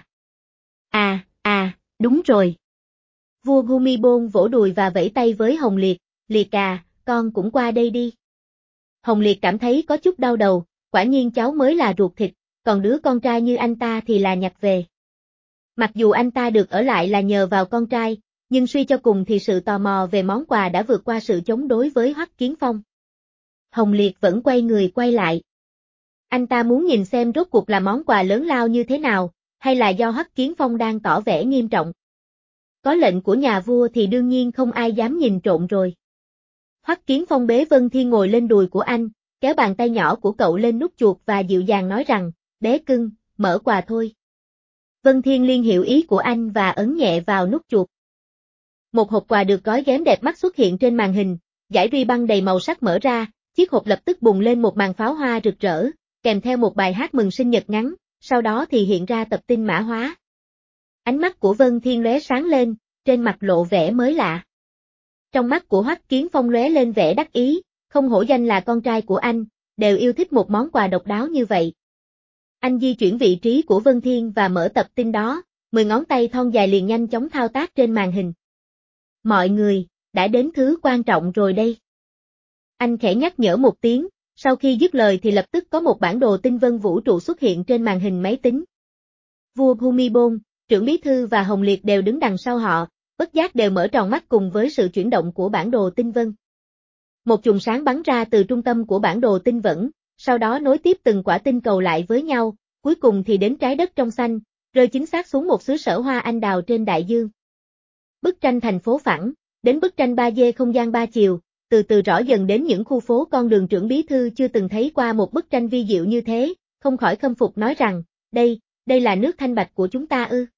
Đúng rồi. Vua Bhumibol vỗ đùi và vẫy tay với Hồng Liệt, Liệt à, con cũng qua đây đi. Hồng Liệt cảm thấy có chút đau đầu, quả nhiên cháu mới là ruột thịt, còn đứa con trai như anh ta thì là nhặt về. Mặc dù anh ta được ở lại là nhờ vào con trai, nhưng suy cho cùng thì sự tò mò về món quà đã vượt qua sự chống đối với Hoắc Kiến Phong. Hồng Liệt vẫn quay người quay lại. Anh ta muốn nhìn xem rốt cuộc là món quà lớn lao như thế nào, hay là do Hoắc Kiến Phong đang tỏ vẻ nghiêm trọng. Có lệnh của nhà vua thì đương nhiên không ai dám nhìn trộm rồi. Hoắc Kiến Phong bế Vân Thiên ngồi lên đùi của anh, kéo bàn tay nhỏ của cậu lên nút chuột và dịu dàng nói rằng, bé cưng, mở quà thôi. Vân Thiên liên hiểu ý của anh và ấn nhẹ vào nút chuột. Một hộp quà được gói ghém đẹp mắt xuất hiện trên màn hình, dải ruy băng đầy màu sắc mở ra, chiếc hộp lập tức bùng lên một màn pháo hoa rực rỡ, kèm theo một bài hát mừng sinh nhật ngắn, sau đó thì hiện ra tập tin mã hóa. Ánh mắt của Vân Thiên lóe sáng lên, trên mặt lộ vẻ mới lạ. Trong mắt của Hoắc Kiến Phong lóe lên vẻ đắc ý, không hổ danh là con trai của anh, đều yêu thích một món quà độc đáo như vậy. Anh di chuyển vị trí của Vân Thiên và mở tập tin đó, 10 ngón tay thon dài liền nhanh chóng thao tác trên màn hình. Mọi người, đã đến thứ quan trọng rồi đây. Anh khẽ nhắc nhở một tiếng, sau khi dứt lời thì lập tức có một bản đồ tinh vân vũ trụ xuất hiện trên màn hình máy tính. Vua Bhumibol, trưởng bí thư và Hồng Liệt đều đứng đằng sau họ, bất giác đều mở tròn mắt cùng với sự chuyển động của bản đồ tinh vân. Một chùm sáng bắn ra từ trung tâm của bản đồ tinh vẫn, sau đó nối tiếp từng quả tinh cầu lại với nhau, cuối cùng thì đến trái đất trong xanh, rơi chính xác xuống một xứ sở hoa anh đào trên đại dương. Bức tranh thành phố phẳng, đến bức tranh 3D không gian 3 chiều, từ từ rõ dần đến những khu phố con đường trưởng bí thư chưa từng thấy qua một bức tranh vi diệu như thế, không khỏi khâm phục nói rằng, đây là nước thanh bạch của chúng ta ư.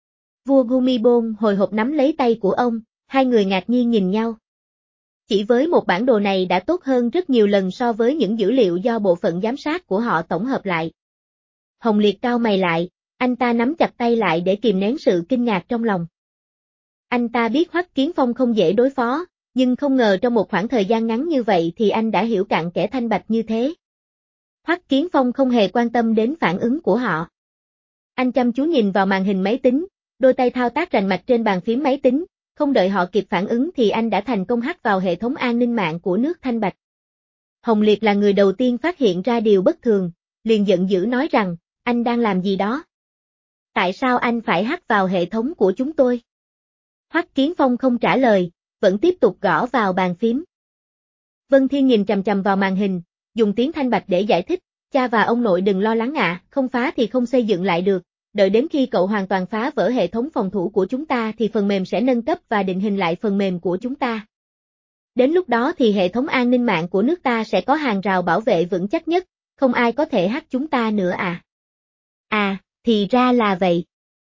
Vua Bhumibol hồi hộp nắm lấy tay của ông, hai người ngạc nhiên nhìn nhau. Chỉ với một bản đồ này đã tốt hơn rất nhiều lần so với những dữ liệu do bộ phận giám sát của họ tổng hợp lại. Hồng Liệt cau mày lại, anh ta nắm chặt tay lại để kìm nén sự kinh ngạc trong lòng. Anh ta biết Hoắc Kiến Phong không dễ đối phó, nhưng không ngờ trong một khoảng thời gian ngắn như vậy thì anh đã hiểu cạn kẽ thanh bạch như thế. Hoắc Kiến Phong không hề quan tâm đến phản ứng của họ. Anh chăm chú nhìn vào màn hình máy tính, đôi tay thao tác rành mạch trên bàn phím máy tính, không đợi họ kịp phản ứng thì anh đã thành công hack vào hệ thống an ninh mạng của nước Thanh Bạch. Hồng Liệt là người đầu tiên phát hiện ra điều bất thường, liền giận dữ nói rằng, anh đang làm gì đó? Tại sao anh phải hack vào hệ thống của chúng tôi? Hoắc Kiến Phong không trả lời, vẫn tiếp tục gõ vào bàn phím. Vân Thiên nhìn chằm chằm vào màn hình, dùng tiếng Thanh Bạch để giải thích, cha và ông nội đừng lo lắng ạ, không phá thì không xây dựng lại được, đợi đến khi cậu hoàn toàn phá vỡ hệ thống phòng thủ của chúng ta thì phần mềm sẽ nâng cấp và định hình lại phần mềm của chúng ta. Đến lúc đó thì hệ thống an ninh mạng của nước ta sẽ có hàng rào bảo vệ vững chắc nhất, không ai có thể hack chúng ta nữa à. À, thì ra là vậy.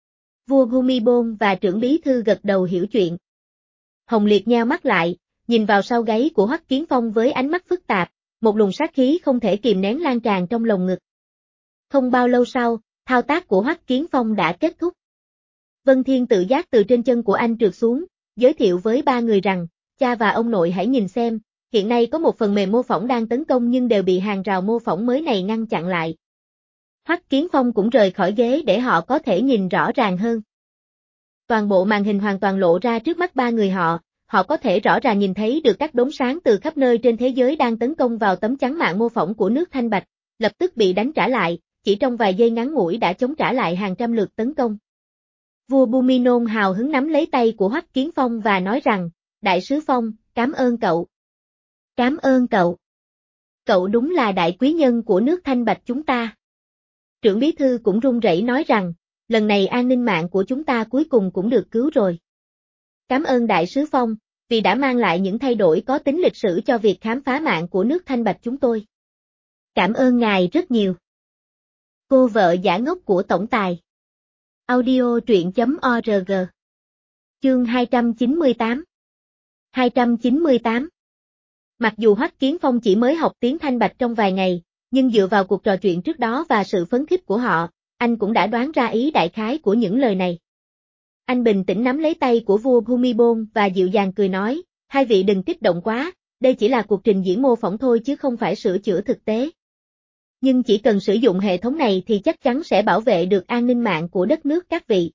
Vua Bhumibol và trưởng bí thư gật đầu hiểu chuyện. Hồng Liệt nheo mắt lại, nhìn vào sau gáy của Hoắc Kiến Phong với ánh mắt phức tạp, một luồng sát khí không thể kìm nén lan tràn trong lồng ngực. Không bao lâu sau, thao tác của Hoắc Kiến Phong đã kết thúc. Vân Thiên tự giác từ trên chân của anh trượt xuống, giới thiệu với ba người rằng, cha và ông nội hãy nhìn xem, hiện nay có một phần mềm mô phỏng đang tấn công nhưng đều bị hàng rào mô phỏng mới này ngăn chặn lại. Hoắc Kiến Phong cũng rời khỏi ghế để họ có thể nhìn rõ ràng hơn. Toàn bộ màn hình hoàn toàn lộ ra trước mắt ba người họ có thể rõ ràng nhìn thấy được các đốm sáng từ khắp nơi trên thế giới đang tấn công vào tấm chắn mạng mô phỏng của nước Thanh Bạch, lập tức bị đánh trả lại, chỉ trong vài giây ngắn ngủi đã chống trả lại hàng trăm lượt tấn công. Vua Bhumibol hào hứng nắm lấy tay của Hoắc Kiến Phong và nói rằng, Đại sứ Phong, cảm ơn cậu. Cảm ơn cậu. Cậu đúng là đại quý nhân của nước Thanh Bạch chúng ta. Trưởng bí thư cũng run rẩy nói rằng, lần này an ninh mạng của chúng ta cuối cùng cũng được cứu rồi. Cảm ơn Đại sứ Phong, vì đã mang lại những thay đổi có tính lịch sử cho việc khám phá mạng của nước Thanh Bạch chúng tôi. Cảm ơn ngài rất nhiều. Cô vợ giả ngốc của tổng tài. Audio truyện.org. Chương 298. 298. Mặc dù Hoắc Kiến Phong chỉ mới học tiếng Thanh Bạch trong vài ngày, nhưng dựa vào cuộc trò chuyện trước đó và sự phấn khích của họ, anh cũng đã đoán ra ý đại khái của những lời này. Anh bình tĩnh nắm lấy tay của vua Bhumibol và dịu dàng cười nói, hai vị đừng kích động quá, đây chỉ là cuộc trình diễn mô phỏng thôi chứ không phải sửa chữa thực tế. Nhưng chỉ cần sử dụng hệ thống này thì chắc chắn sẽ bảo vệ được an ninh mạng của đất nước các vị.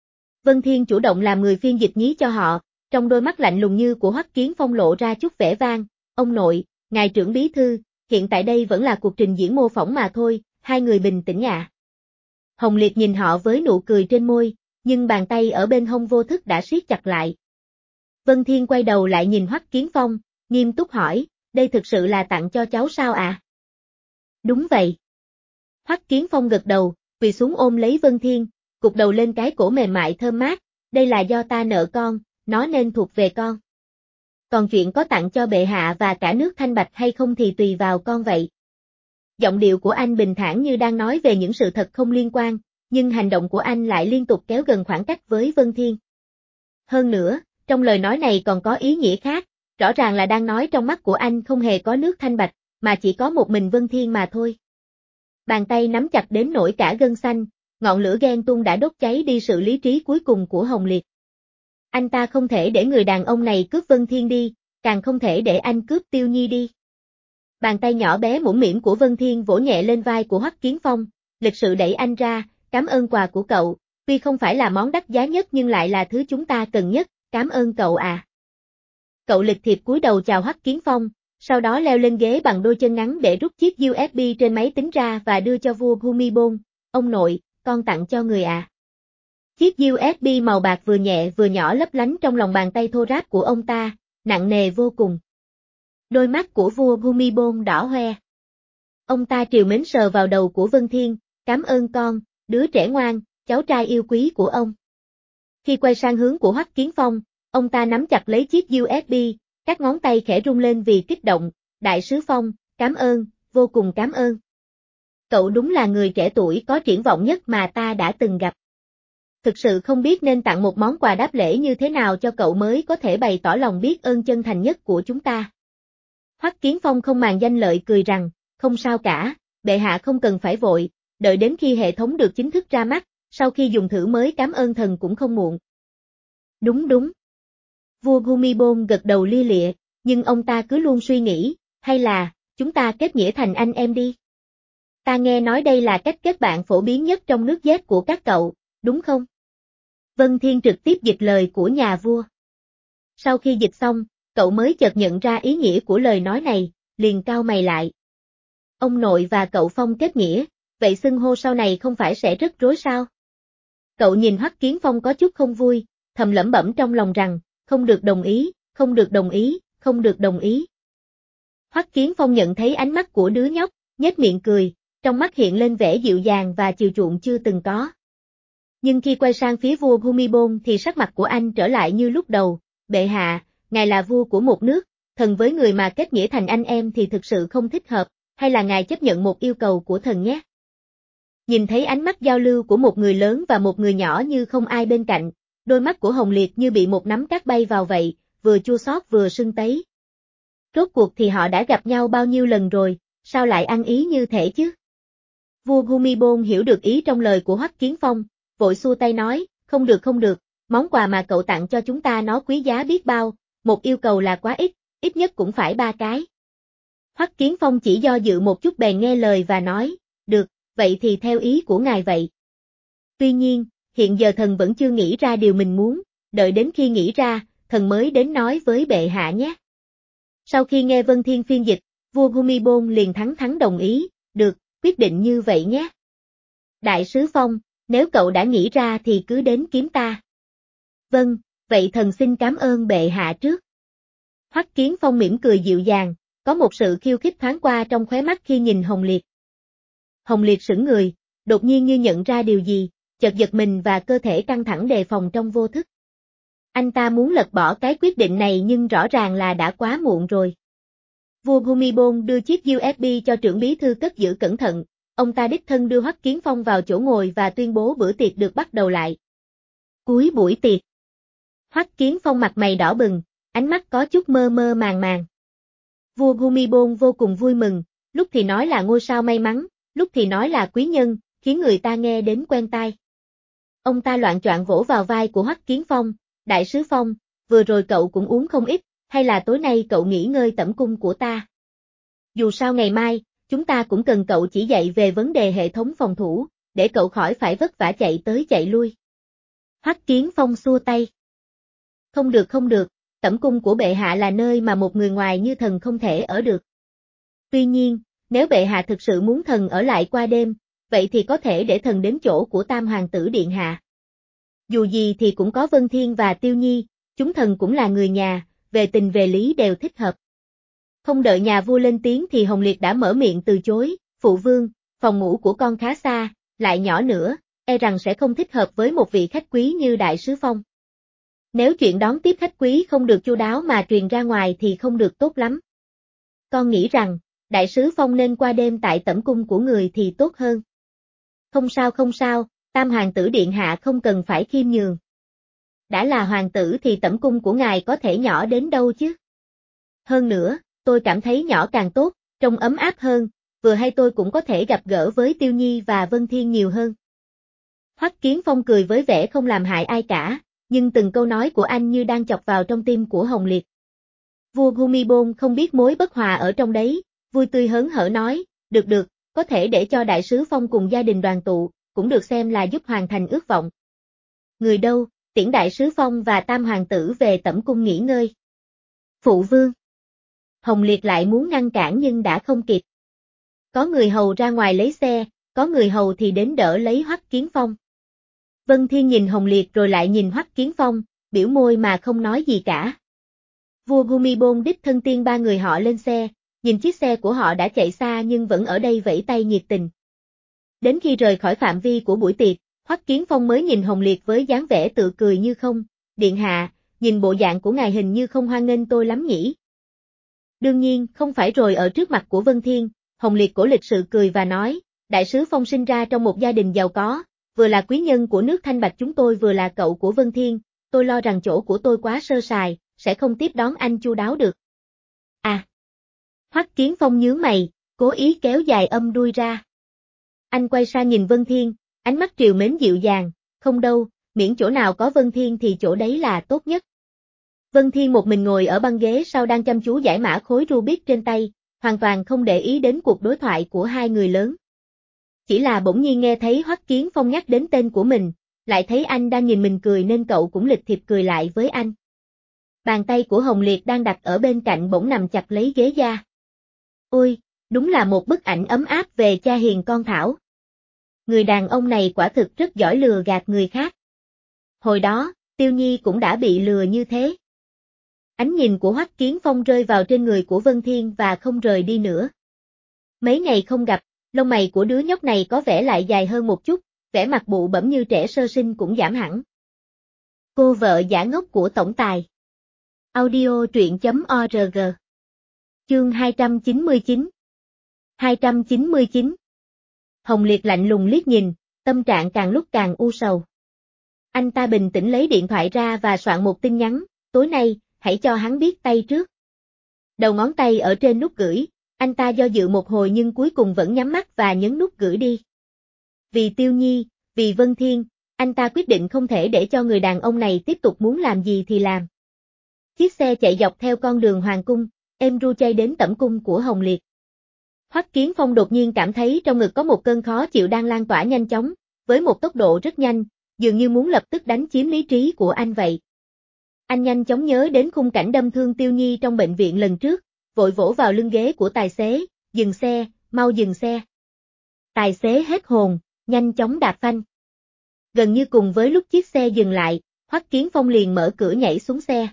Vân Thiên chủ động làm người phiên dịch nhí cho họ, trong đôi mắt lạnh lùng như của Hoắc Kiến Phong lộ ra chút vẻ vang, ông nội, ngài trưởng bí thư, hiện tại đây vẫn là cuộc trình diễn mô phỏng mà thôi, hai người bình tĩnh ạ. Hồng Liệt nhìn họ với nụ cười trên môi, nhưng bàn tay ở bên hông vô thức đã siết chặt lại. Vân Thiên quay đầu lại nhìn Hoắc Kiến Phong, nghiêm túc hỏi, đây thực sự là tặng cho cháu sao à? Đúng vậy. Hoắc Kiến Phong gật đầu, quỳ xuống ôm lấy Vân Thiên, gục đầu lên cái cổ mềm mại thơm mát, đây là do ta nợ con, nó nên thuộc về con. Còn chuyện có tặng cho bệ hạ và cả nước Thanh Bạch hay không thì tùy vào con vậy. Giọng điệu của anh bình thản như đang nói về những sự thật không liên quan, nhưng hành động của anh lại liên tục kéo gần khoảng cách với Vân Thiên. Hơn nữa, trong lời nói này còn có ý nghĩa khác, rõ ràng là đang nói trong mắt của anh không hề có nước Thanh Bạch, mà chỉ có một mình Vân Thiên mà thôi. Bàn tay nắm chặt đến nỗi cả gân xanh, ngọn lửa ghen tuông đã đốt cháy đi sự lý trí cuối cùng của Hồng Liệt. Anh ta không thể để người đàn ông này cướp Vân Thiên đi, càng không thể để anh cướp Tiêu Nhi đi. Bàn tay nhỏ bé mũm mĩm của Vân Thiên vỗ nhẹ lên vai của Hoắc Kiến Phong, lịch sự đẩy anh ra, cảm ơn quà của cậu, tuy không phải là món đắt giá nhất nhưng lại là thứ chúng ta cần nhất, cảm ơn cậu à. Cậu lịch thiệp cúi đầu chào Hoắc Kiến Phong, sau đó leo lên ghế bằng đôi chân ngắn để rút chiếc USB trên máy tính ra và đưa cho vua Bhumibol, ông nội, con tặng cho người à. Chiếc USB màu bạc vừa nhẹ vừa nhỏ lấp lánh trong lòng bàn tay thô ráp của ông ta, nặng nề vô cùng. Đôi mắt của vua Bhumibol đỏ hoe. Ông ta trìu mến sờ vào đầu của Vân Thiên, cảm ơn con, đứa trẻ ngoan, cháu trai yêu quý của ông. Khi quay sang hướng của Hoắc Kiến Phong, ông ta nắm chặt lấy chiếc USB, các ngón tay khẽ rung lên vì kích động, Đại sứ Phong, cảm ơn, vô cùng cảm ơn. Cậu đúng là người trẻ tuổi có triển vọng nhất mà ta đã từng gặp. Thực sự không biết nên tặng một món quà đáp lễ như thế nào cho cậu mới có thể bày tỏ lòng biết ơn chân thành nhất của chúng ta. Hoắc Kiến Phong không màng danh lợi cười rằng, không sao cả, bệ hạ không cần phải vội, đợi đến khi hệ thống được chính thức ra mắt, sau khi dùng thử mới cảm ơn thần cũng không muộn. Đúng đúng. Vua Bhumibol gật đầu lia lịa, nhưng ông ta cứ luôn suy nghĩ, hay là, chúng ta kết nghĩa thành anh em đi. Ta nghe nói đây là cách kết bạn phổ biến nhất trong nước Z của các cậu, đúng không? Vân Thiên trực tiếp dịch lời của nhà vua. Sau khi dịch xong, cậu mới chợt nhận ra ý nghĩa của lời nói này, liền cau mày lại. Ông nội và cậu Phong kết nghĩa, vậy xưng hô sau này không phải sẽ rất rối sao? Cậu nhìn Hoắc Kiến Phong có chút không vui, thầm lẩm bẩm trong lòng rằng, không được đồng ý, không được đồng ý, không được đồng ý. Hoắc Kiến Phong nhận thấy ánh mắt của đứa nhóc, nhếch miệng cười, trong mắt hiện lên vẻ dịu dàng và chiều chuộng chưa từng có. Nhưng khi quay sang phía vua Bhumibol thì sắc mặt của anh trở lại như lúc đầu, bệ hạ, ngài là vua của một nước, thần với người mà kết nghĩa thành anh em thì thực sự không thích hợp, hay là ngài chấp nhận một yêu cầu của thần nhé. Nhìn thấy ánh mắt giao lưu của một người lớn và một người nhỏ như không ai bên cạnh, đôi mắt của Hồng Liệt như bị một nắm cát bay vào vậy, vừa chua xót vừa sưng tấy. Rốt cuộc thì họ đã gặp nhau bao nhiêu lần rồi, sao lại ăn ý như thế chứ? Vua Bhumibol hiểu được ý trong lời của Hoắc Kiến Phong, vội xua tay nói, không được, món quà mà cậu tặng cho chúng ta nó quý giá biết bao, một yêu cầu là quá ít nhất cũng phải 3 cái. Hoắc Kiến Phong chỉ do dự một chút bèn nghe lời và nói, được, vậy thì theo ý của ngài vậy. Tuy nhiên, hiện giờ thần vẫn chưa nghĩ ra điều mình muốn, đợi đến khi nghĩ ra, thần mới đến nói với bệ hạ nhé. Sau khi nghe Vân Thiên phiên dịch, vua Bhumibol liền thẳng đồng ý, được, quyết định như vậy nhé. Đại sứ Phong, nếu cậu đã nghĩ ra thì cứ đến kiếm ta. Vâng, vậy thần xin cảm ơn bệ hạ trước. Hoắc Kiến Phong mỉm cười dịu dàng, có một sự khiêu khích thoáng qua trong khóe mắt khi nhìn Hồng Liệt. Hồng Liệt sững người, đột nhiên như nhận ra điều gì, chợt giật mình và cơ thể căng thẳng đề phòng trong vô thức. Anh ta muốn lật bỏ cái quyết định này nhưng rõ ràng là đã quá muộn rồi. Vua Bhumibol đưa chiếc USB cho trưởng bí thư cất giữ cẩn thận, ông ta đích thân đưa Hoắc Kiến Phong vào chỗ ngồi và tuyên bố bữa tiệc được bắt đầu lại. Cuối buổi tiệc, Hoắc Kiến Phong mặt mày đỏ bừng, ánh mắt có chút mơ mơ màng. Vua Bhumibol vô cùng vui mừng, lúc thì nói là ngôi sao may mắn, lúc thì nói là quý nhân, khiến người ta nghe đến quen tai. Ông ta loạng choạng vỗ vào vai của Hoắc Kiến Phong, Đại sứ Phong, vừa rồi cậu cũng uống không ít, hay là tối nay cậu nghỉ ngơi tẩm cung của ta. Dù sao ngày mai, chúng ta cũng cần cậu chỉ dạy về vấn đề hệ thống phòng thủ, để cậu khỏi phải vất vả chạy tới chạy lui. Hoắc Kiến Phong xua tay. Không được, tẩm cung của bệ hạ là nơi mà một người ngoài như thần không thể ở được. Tuy nhiên, nếu bệ hạ thực sự muốn thần ở lại qua đêm, vậy thì có thể để thần đến chỗ của Tam Hoàng tử điện hạ. Dù gì thì cũng có Vân Thiên và Tiêu Nhi, chúng thần cũng là người nhà, về tình về lý đều thích hợp. Không đợi nhà vua lên tiếng thì Hồng Liệt đã mở miệng từ chối, phụ vương, phòng ngủ của con khá xa, lại nhỏ nữa, e rằng sẽ không thích hợp với một vị khách quý như Đại sứ Phong. Nếu chuyện đón tiếp khách quý không được chu đáo mà truyền ra ngoài thì không được tốt lắm. Con nghĩ rằng, Đại sứ Phong nên qua đêm tại tẩm cung của người thì tốt hơn. Không sao, Tam Hoàng tử điện hạ không cần phải khiêm nhường. Đã là hoàng tử thì tẩm cung của ngài có thể nhỏ đến đâu chứ? Hơn nữa, tôi cảm thấy nhỏ càng tốt, trông ấm áp hơn, vừa hay tôi cũng có thể gặp gỡ với Tiêu Nhi và Vân Thiên nhiều hơn. Hoắc Kiến Phong cười với vẻ không làm hại ai cả, nhưng từng câu nói của anh như đang chọc vào trong tim của Hồng Liệt. Vua Bhumibol không biết mối bất hòa ở trong đấy, vui tươi hớn hở nói, được, có thể để cho Đại sứ Phong cùng gia đình đoàn tụ, cũng được xem là giúp hoàn thành ước vọng. Người đâu, tiễn Đại sứ Phong và Tam Hoàng tử về tẩm cung nghỉ ngơi. Phụ vương. Hồng Liệt lại muốn ngăn cản nhưng đã không kịp. Có người hầu ra ngoài lấy xe, có người hầu thì đến đỡ lấy Hoắc Kiến Phong. Vân Thiên nhìn Hồng Liệt rồi lại nhìn Hoắc Kiến Phong, biểu môi mà không nói gì cả. Vua Bhumibol đích thân tiên ba người họ lên xe, nhìn chiếc xe của họ đã chạy xa nhưng vẫn ở đây vẫy tay nhiệt tình. Đến khi rời khỏi phạm vi của buổi tiệc, Hoắc Kiến Phong mới nhìn Hồng Liệt với dáng vẻ tự cười như không, điện hạ, nhìn bộ dạng của ngài hình như không hoan nghênh tôi lắm nhỉ. Đương nhiên, không phải rồi. Ở trước mặt của Vân Thiên, Hồng Liệt cổ lịch sự cười và nói, Đại sứ Phong sinh ra trong một gia đình giàu có, vừa là quý nhân của nước Thanh Bạch chúng tôi vừa là cậu của Vân Thiên, tôi lo rằng chỗ của tôi quá sơ sài, sẽ không tiếp đón anh chu đáo được. À! Hoắc Kiến Phong nhướng mày, cố ý kéo dài âm đuôi ra. Anh quay sang nhìn Vân Thiên, ánh mắt trìu mến dịu dàng, không đâu, miễn chỗ nào có Vân Thiên thì chỗ đấy là tốt nhất. Vân Thiên một mình ngồi ở băng ghế sau đang chăm chú giải mã khối Rubik trên tay, hoàn toàn không để ý đến cuộc đối thoại của hai người lớn. Chỉ là bỗng nhiên nghe thấy Hoắc Kiến Phong nhắc đến tên của mình, lại thấy anh đang nhìn mình cười nên cậu cũng lịch thiệp cười lại với anh. Bàn tay của Hồng Liệt đang đặt ở bên cạnh bỗng nằm chặt lấy ghế da. Ôi, đúng là một bức ảnh ấm áp về cha hiền con thảo. Người đàn ông này quả thực rất giỏi lừa gạt người khác. Hồi đó, Tiêu Nhi cũng đã bị lừa như thế. Ánh nhìn của Hoắc Kiến Phong rơi vào trên người của Vân Thiên và không rời đi nữa. Mấy ngày không gặp, lông mày của đứa nhóc này có vẻ lại dài hơn một chút, vẻ mặt bụ bẫm như trẻ sơ sinh cũng giảm hẳn. Cô vợ giả ngốc của tổng tài. Audio truyện.org. Chương 299. 299. Hồng Liệt lạnh lùng liếc nhìn, tâm trạng càng lúc càng u sầu. Anh ta bình tĩnh lấy điện thoại ra và soạn một tin nhắn, tối nay, hãy cho hắn biết tay trước. Đầu ngón tay ở trên nút gửi, anh ta do dự một hồi nhưng cuối cùng vẫn nhắm mắt và nhấn nút gửi đi. Vì Tiêu Nhi, vì Vân Thiên, anh ta quyết định không thể để cho người đàn ông này tiếp tục muốn làm gì thì làm. Chiếc xe chạy dọc theo con đường Hoàng Cung, êm ru chay đến tẩm cung của Hồng Liệt. Hoắc Kiến Phong đột nhiên cảm thấy trong ngực có một cơn khó chịu đang lan tỏa nhanh chóng, với một tốc độ rất nhanh, dường như muốn lập tức đánh chiếm lý trí của anh vậy. Anh nhanh chóng nhớ đến khung cảnh đâm thương Tiêu Nhi trong bệnh viện lần trước, vội vỗ vào lưng ghế của tài xế, dừng xe, mau dừng xe. Tài xế hết hồn, nhanh chóng đạp phanh. Gần như cùng với lúc chiếc xe dừng lại, Hoắc Kiến Phong liền mở cửa nhảy xuống xe.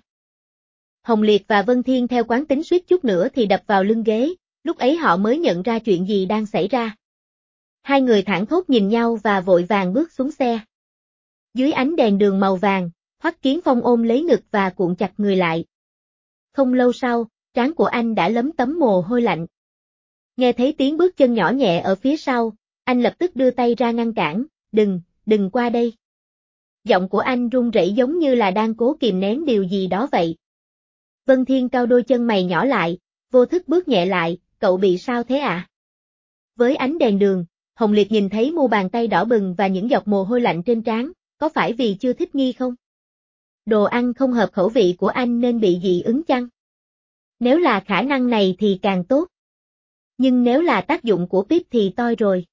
Hồng Liệt và Vân Thiên theo quán tính suýt chút nữa thì đập vào lưng ghế, lúc ấy họ mới nhận ra chuyện gì đang xảy ra. Hai người thảng thốt nhìn nhau và vội vàng bước xuống xe. Dưới ánh đèn đường màu vàng, Hoắc Kiến Phong ôm lấy ngực và cuộn chặt người lại. Không lâu sau, trán của anh đã lấm tấm mồ hôi lạnh. Nghe thấy tiếng bước chân nhỏ nhẹ ở phía sau, anh lập tức đưa tay ra ngăn cản, đừng qua đây. Giọng của anh run rẩy giống như là đang cố kìm nén điều gì đó vậy. Vân Thiên cau đôi chân mày nhỏ lại, vô thức bước nhẹ lại, cậu bị sao thế ạ? Với ánh đèn đường, Hồng Liệt nhìn thấy mu bàn tay đỏ bừng và những giọt mồ hôi lạnh trên trán, có phải vì chưa thích nghi không? Đồ ăn không hợp khẩu vị của anh nên bị dị ứng chăng? Nếu là khả năng này thì càng tốt. Nhưng nếu là tác dụng của Pip thì toi rồi.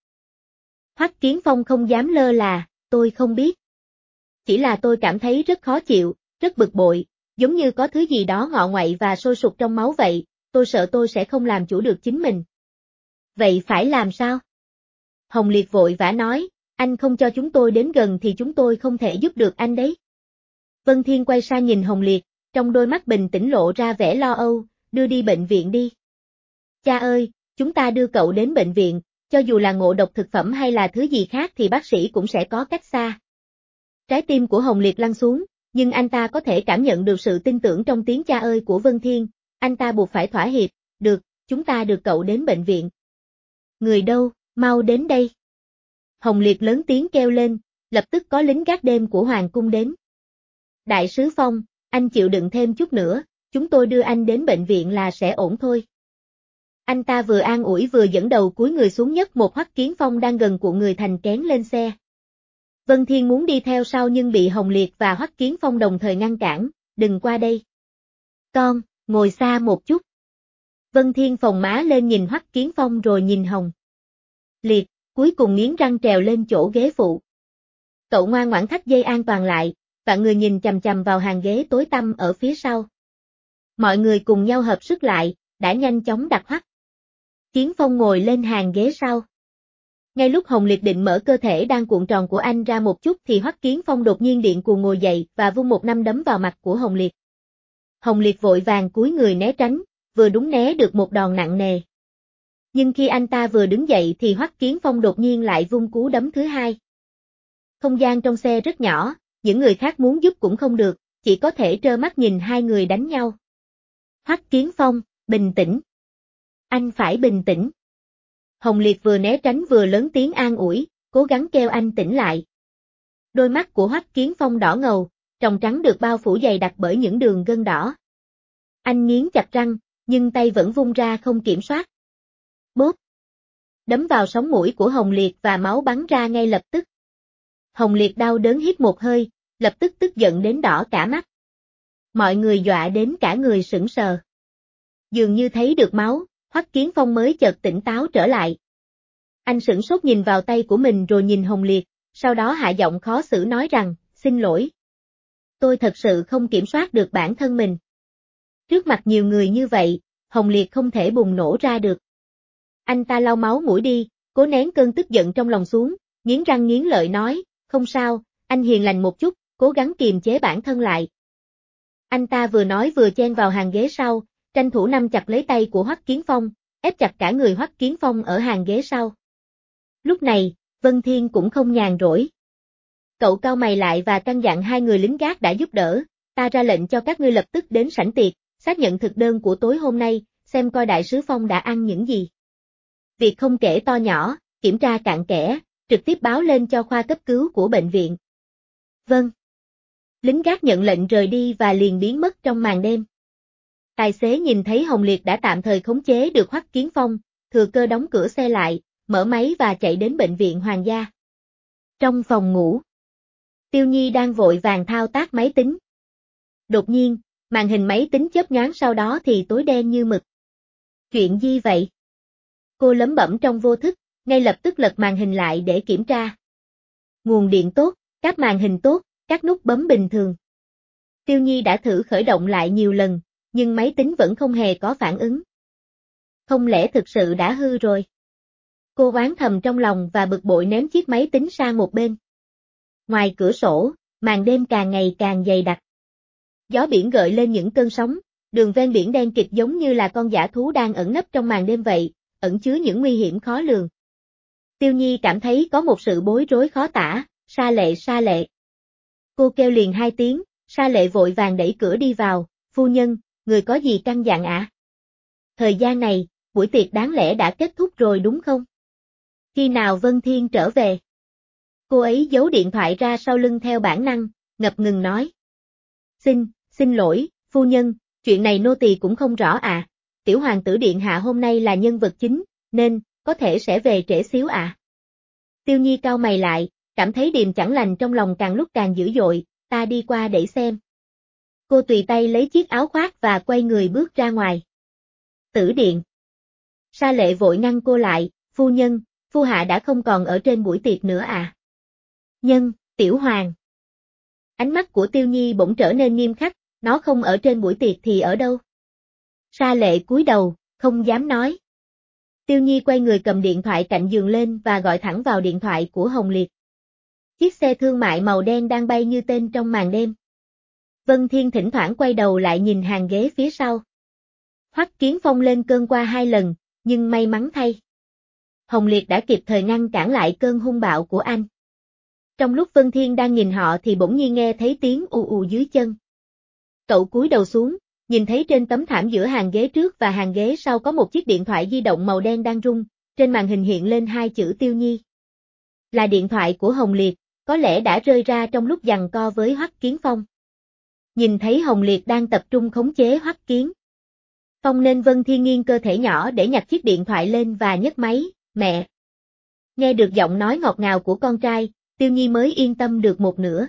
Hoắc Kiến Phong không dám lơ là, tôi không biết. Chỉ là tôi cảm thấy rất khó chịu, rất bực bội, giống như có thứ gì đó ngọ nguậy và sôi sục trong máu vậy, tôi sợ tôi sẽ không làm chủ được chính mình. Vậy phải làm sao? Hồng Liệt vội vã nói, anh không cho chúng tôi đến gần thì chúng tôi không thể giúp được anh đấy. Vân Thiên quay sang nhìn Hồng Liệt, trong đôi mắt bình tĩnh lộ ra vẻ lo âu, đưa đi bệnh viện đi. Cha ơi, chúng ta đưa cậu đến bệnh viện, cho dù là ngộ độc thực phẩm hay là thứ gì khác thì bác sĩ cũng sẽ có cách xa. Trái tim của Hồng Liệt lăn xuống, nhưng anh ta có thể cảm nhận được sự tin tưởng trong tiếng cha ơi của Vân Thiên, anh ta buộc phải thỏa hiệp, được, chúng ta đưa cậu đến bệnh viện. Người đâu, mau đến đây. Hồng Liệt lớn tiếng kêu lên, lập tức có lính gác đêm của Hoàng Cung đến. Đại sứ Phong, anh chịu đựng thêm chút nữa, chúng tôi đưa anh đến bệnh viện là sẽ ổn thôi. Anh ta vừa an ủi vừa dẫn đầu cúi người xuống nhấc một Hoắc Kiến Phong đang gần cuộn người thành kén lên xe. Vân Thiên muốn đi theo sau nhưng bị Hồng Liệt và Hoắc Kiến Phong đồng thời ngăn cản, đừng qua đây. Con, ngồi xa một chút. Vân Thiên phồng má lên nhìn Hoắc Kiến Phong rồi nhìn Hồng Liệt, cuối cùng nghiến răng trèo lên chỗ ghế phụ. Cậu ngoan ngoãn thắt dây an toàn lại, vạn người nhìn chằm chằm vào hàng ghế tối tăm ở phía sau. Mọi người cùng nhau hợp sức lại, đã nhanh chóng đặt Hoắc Kiến Phong ngồi lên hàng ghế sau. Ngay lúc Hồng Liệt định mở cơ thể đang cuộn tròn của anh ra một chút thì Hoắc Kiến Phong đột nhiên điện cuồng ngồi dậy và vung một nắm đấm vào mặt của Hồng Liệt. Hồng Liệt vội vàng cúi người né tránh, vừa đúng né được một đòn nặng nề. Nhưng khi anh ta vừa đứng dậy thì Hoắc Kiến Phong đột nhiên lại vung cú đấm thứ hai. Không gian trong xe rất nhỏ, những người khác muốn giúp cũng không được, chỉ có thể trơ mắt nhìn hai người đánh nhau. Hoắc Kiến Phong, bình tĩnh. Anh phải bình tĩnh. Hồng Liệt vừa né tránh vừa lớn tiếng an ủi, cố gắng kêu anh tỉnh lại. Đôi mắt của Hoắc Kiến Phong đỏ ngầu, tròng trắng được bao phủ dày đặc bởi những đường gân đỏ. Anh nghiến chặt răng, nhưng tay vẫn vung ra không kiểm soát. Bốp! Đấm vào sống mũi của Hồng Liệt và máu bắn ra ngay lập tức. Hồng Liệt đau đớn hít một hơi, lập tức tức giận đến đỏ cả mắt. Mọi người dọa đến cả người sững sờ. Dường như thấy được máu, Hoắc Kiến Phong mới chợt tỉnh táo trở lại. Anh sửng sốt nhìn vào tay của mình rồi nhìn Hồng Liệt, sau đó hạ giọng khó xử nói rằng, xin lỗi. Tôi thật sự không kiểm soát được bản thân mình. Trước mặt nhiều người như vậy, Hồng Liệt không thể bùng nổ ra được. Anh ta lau máu mũi đi, cố nén cơn tức giận trong lòng xuống, nghiến răng nghiến lợi nói, không sao, anh hiền lành một chút, cố gắng kiềm chế bản thân lại. Anh ta vừa nói vừa chen vào hàng ghế sau, tranh thủ nắm chặt lấy tay của Hoắc Kiến Phong, ép chặt cả người Hoắc Kiến Phong ở hàng ghế sau. Lúc này, Vân Thiên cũng không nhàn rỗi. Cậu cau mày lại và căn dặn hai người lính gác đã giúp đỡ, ta ra lệnh cho các ngươi lập tức đến sảnh tiệc, xác nhận thực đơn của tối hôm nay, xem coi đại sứ Phong đã ăn những gì. Việc không kể to nhỏ, kiểm tra cặn kẽ, trực tiếp báo lên cho khoa cấp cứu của bệnh viện. Vâng. Lính gác nhận lệnh rời đi và liền biến mất trong màn đêm. Tài xế nhìn thấy Hồng Liệt đã tạm thời khống chế được Hoắc Kiến Phong, thừa cơ đóng cửa xe lại, mở máy và chạy đến bệnh viện Hoàng gia. Trong phòng ngủ, Tiêu Nhi đang vội vàng thao tác máy tính. Đột nhiên, màn hình máy tính chớp nhoáng sau đó thì tối đen như mực. Chuyện gì vậy? Cô lẩm bẩm trong vô thức, ngay lập tức lật màn hình lại để kiểm tra. Nguồn điện tốt, các màn hình tốt, các nút bấm bình thường. Tiêu Nhi đã thử khởi động lại nhiều lần, nhưng máy tính vẫn không hề có phản ứng. Không lẽ thực sự đã hư rồi? Cô oán thầm trong lòng và bực bội ném chiếc máy tính sang một bên. Ngoài cửa sổ, màn đêm càng ngày càng dày đặc. Gió biển gợi lên những cơn sóng, đường ven biển đen kịt giống như là con dã thú đang ẩn nấp trong màn đêm vậy, ẩn chứa những nguy hiểm khó lường. Tiêu Nhi cảm thấy có một sự bối rối khó tả, Sa Lệ. Cô kêu liền hai tiếng, Sa Lệ vội vàng đẩy cửa đi vào, phu nhân, người có gì căn dặn ạ? Thời gian này, buổi tiệc đáng lẽ đã kết thúc rồi đúng không? Khi nào Vân Thiên trở về? Cô ấy giấu điện thoại ra sau lưng theo bản năng, ngập ngừng nói. Xin lỗi, phu nhân, chuyện này nô tỳ cũng không rõ ạ. Tiểu hoàng tử điện hạ hôm nay là nhân vật chính, nên, có thể sẽ về trễ xíu ạ. Tiêu Nhi cau mày lại, cảm thấy điềm chẳng lành trong lòng càng lúc càng dữ dội, ta đi qua để xem. Cô tùy tay lấy chiếc áo khoác và quay người bước ra ngoài. Tử điện. Sa Lệ vội ngăn cô lại, phu nhân, phu hạ đã không còn ở trên buổi tiệc nữa à. Tiểu hoàng. Ánh mắt của Tiêu Nhi bỗng trở nên nghiêm khắc, nó không ở trên buổi tiệc thì ở đâu? Sa Lệ cúi đầu, không dám nói. Tiêu Nhi quay người cầm điện thoại cạnh giường lên và gọi thẳng vào điện thoại của Hồng Liệt. Chiếc xe thương mại màu đen đang bay như tên trong màn đêm. Vân Thiên thỉnh thoảng quay đầu lại nhìn hàng ghế phía sau. Hoắc Kiến Phong lên cơn qua 2 lần, nhưng may mắn thay. Hồng Liệt đã kịp thời ngăn cản lại cơn hung bạo của anh. Trong lúc Vân Thiên đang nhìn họ thì bỗng nhiên nghe thấy tiếng ù ù dưới chân. Cậu cúi đầu xuống, nhìn thấy trên tấm thảm giữa hàng ghế trước và hàng ghế sau có một chiếc điện thoại di động màu đen đang rung, trên màn hình hiện lên 2 chữ Tiêu Nhi. Là điện thoại của Hồng Liệt, có lẽ đã rơi ra trong lúc giằng co với Hoắc Kiến Phong. Nhìn thấy Hồng Liệt đang tập trung khống chế Hoắc Kiến Phong nên Vân Thiên nghiêng cơ thể nhỏ để nhặt chiếc điện thoại lên và nhấc máy, mẹ. Nghe được giọng nói ngọt ngào của con trai, Tiêu Nhi mới yên tâm được một nửa.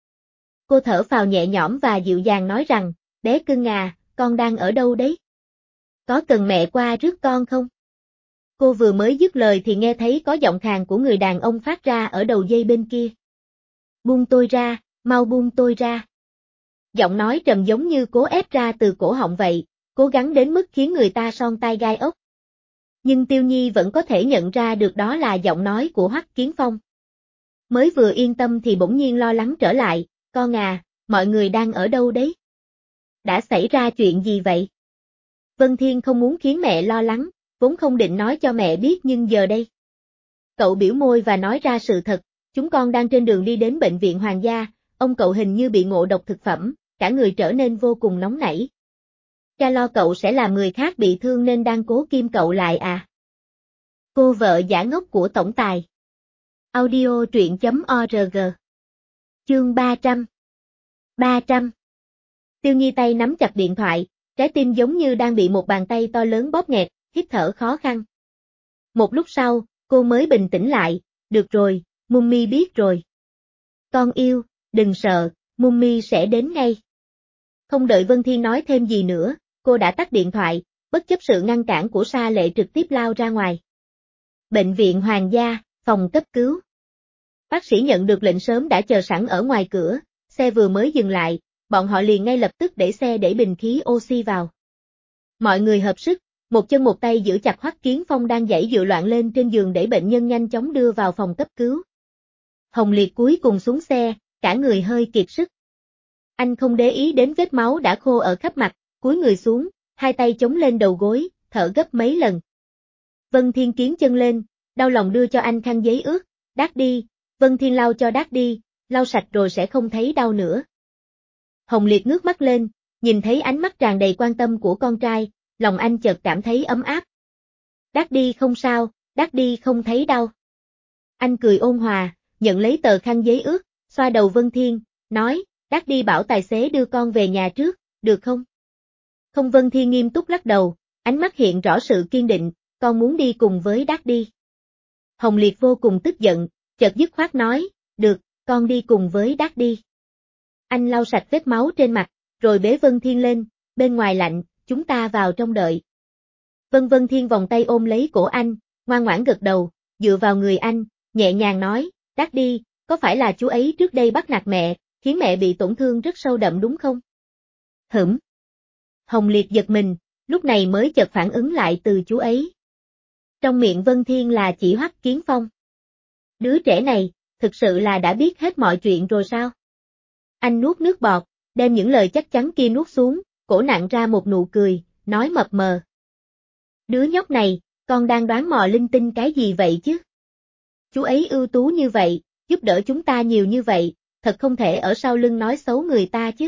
Cô thở phào nhẹ nhõm và dịu dàng nói rằng, bé cưng à, con đang ở đâu đấy? Có cần mẹ qua rước con không? Cô vừa mới dứt lời thì nghe thấy có giọng khàn của người đàn ông phát ra ở đầu dây bên kia. Buông tôi ra, mau buông tôi ra. Giọng nói trầm giống như cố ép ra từ cổ họng vậy, cố gắng đến mức khiến người ta son tai gai ốc. Nhưng Tiêu Nhi vẫn có thể nhận ra được đó là giọng nói của Hoắc Kiến Phong. Mới vừa yên tâm thì bỗng nhiên lo lắng trở lại, con à, mọi người đang ở đâu đấy? Đã xảy ra chuyện gì vậy? Vân Thiên không muốn khiến mẹ lo lắng, vốn không định nói cho mẹ biết nhưng giờ đây. Cậu biểu môi và nói ra sự thật, chúng con đang trên đường đi đến bệnh viện Hoàng gia, ông cậu hình như bị ngộ độc thực phẩm, cả người trở nên vô cùng nóng nảy. Cha lo cậu sẽ làm người khác bị thương nên đang cố kim cậu lại à? Cô vợ giả ngốc của tổng tài. Audio truyện.org. Chương 300. 300. Tiêu Nhi tay nắm chặt điện thoại, trái tim giống như đang bị một bàn tay to lớn bóp nghẹt, hít thở khó khăn. Một lúc sau, cô mới bình tĩnh lại, được rồi, Mummy biết rồi. Con yêu, đừng sợ, Mummy sẽ đến ngay. Không đợi Vân Thiên nói thêm gì nữa, cô đã tắt điện thoại, bất chấp sự ngăn cản của Sa Lệ trực tiếp lao ra ngoài. Bệnh viện Hoàng gia, phòng cấp cứu. Bác sĩ nhận được lệnh sớm đã chờ sẵn ở ngoài cửa, xe vừa mới dừng lại, bọn họ liền ngay lập tức đẩy xe đẩy bình khí oxy vào. Mọi người hợp sức, một chân một tay giữ chặt Hoắc Kiến Phong đang giãy giụa loạn lên trên giường để bệnh nhân nhanh chóng đưa vào phòng cấp cứu. Hồng Liệt cuối cùng xuống xe, cả người hơi kiệt sức. Anh không để ý đến vết máu đã khô ở khắp mặt, cúi người xuống, hai tay chống lên đầu gối, thở gấp mấy lần. Vân Thiên kiếng chân lên, đau lòng đưa cho anh khăn giấy ướt, đát đi, Vân Thiên lau cho đát đi, lau sạch rồi sẽ không thấy đau nữa. Hồng Liệt ngước mắt lên, nhìn thấy ánh mắt tràn đầy quan tâm của con trai, lòng anh chợt cảm thấy ấm áp. Đát đi không sao, đát đi không thấy đau. Anh cười ôn hòa, nhận lấy tờ khăn giấy ướt, xoa đầu Vân Thiên, nói, đát đi bảo tài xế đưa con về nhà trước, được không? Không. Vân Thiên nghiêm túc lắc đầu, ánh mắt hiện rõ sự kiên định, con muốn đi cùng với đát đi. Hồng Liệt vô cùng tức giận, chợt dứt khoát nói, được, con đi cùng với đát đi. Anh lau sạch vết máu trên mặt, rồi bế Vân Thiên lên, bên ngoài lạnh, chúng ta vào trong đợi. Vân Thiên vòng tay ôm lấy cổ anh, ngoan ngoãn gật đầu, dựa vào người anh, nhẹ nhàng nói, đát đi, có phải là chú ấy trước đây bắt nạt mẹ, khiến mẹ bị tổn thương rất sâu đậm đúng không? Hửm. Hồng Liệt giật mình, lúc này mới chợt phản ứng lại từ chú ấy. Trong miệng Vân Thiên là chỉ Hoắc Kiến Phong. Đứa trẻ này, thực sự là đã biết hết mọi chuyện rồi sao? Anh nuốt nước bọt, đem những lời chắc chắn kia nuốt xuống, cổ nặn ra một nụ cười, nói mập mờ. Đứa nhóc này, con đang đoán mò linh tinh cái gì vậy chứ? Chú ấy ưu tú như vậy, giúp đỡ chúng ta nhiều như vậy, thật không thể ở sau lưng nói xấu người ta chứ.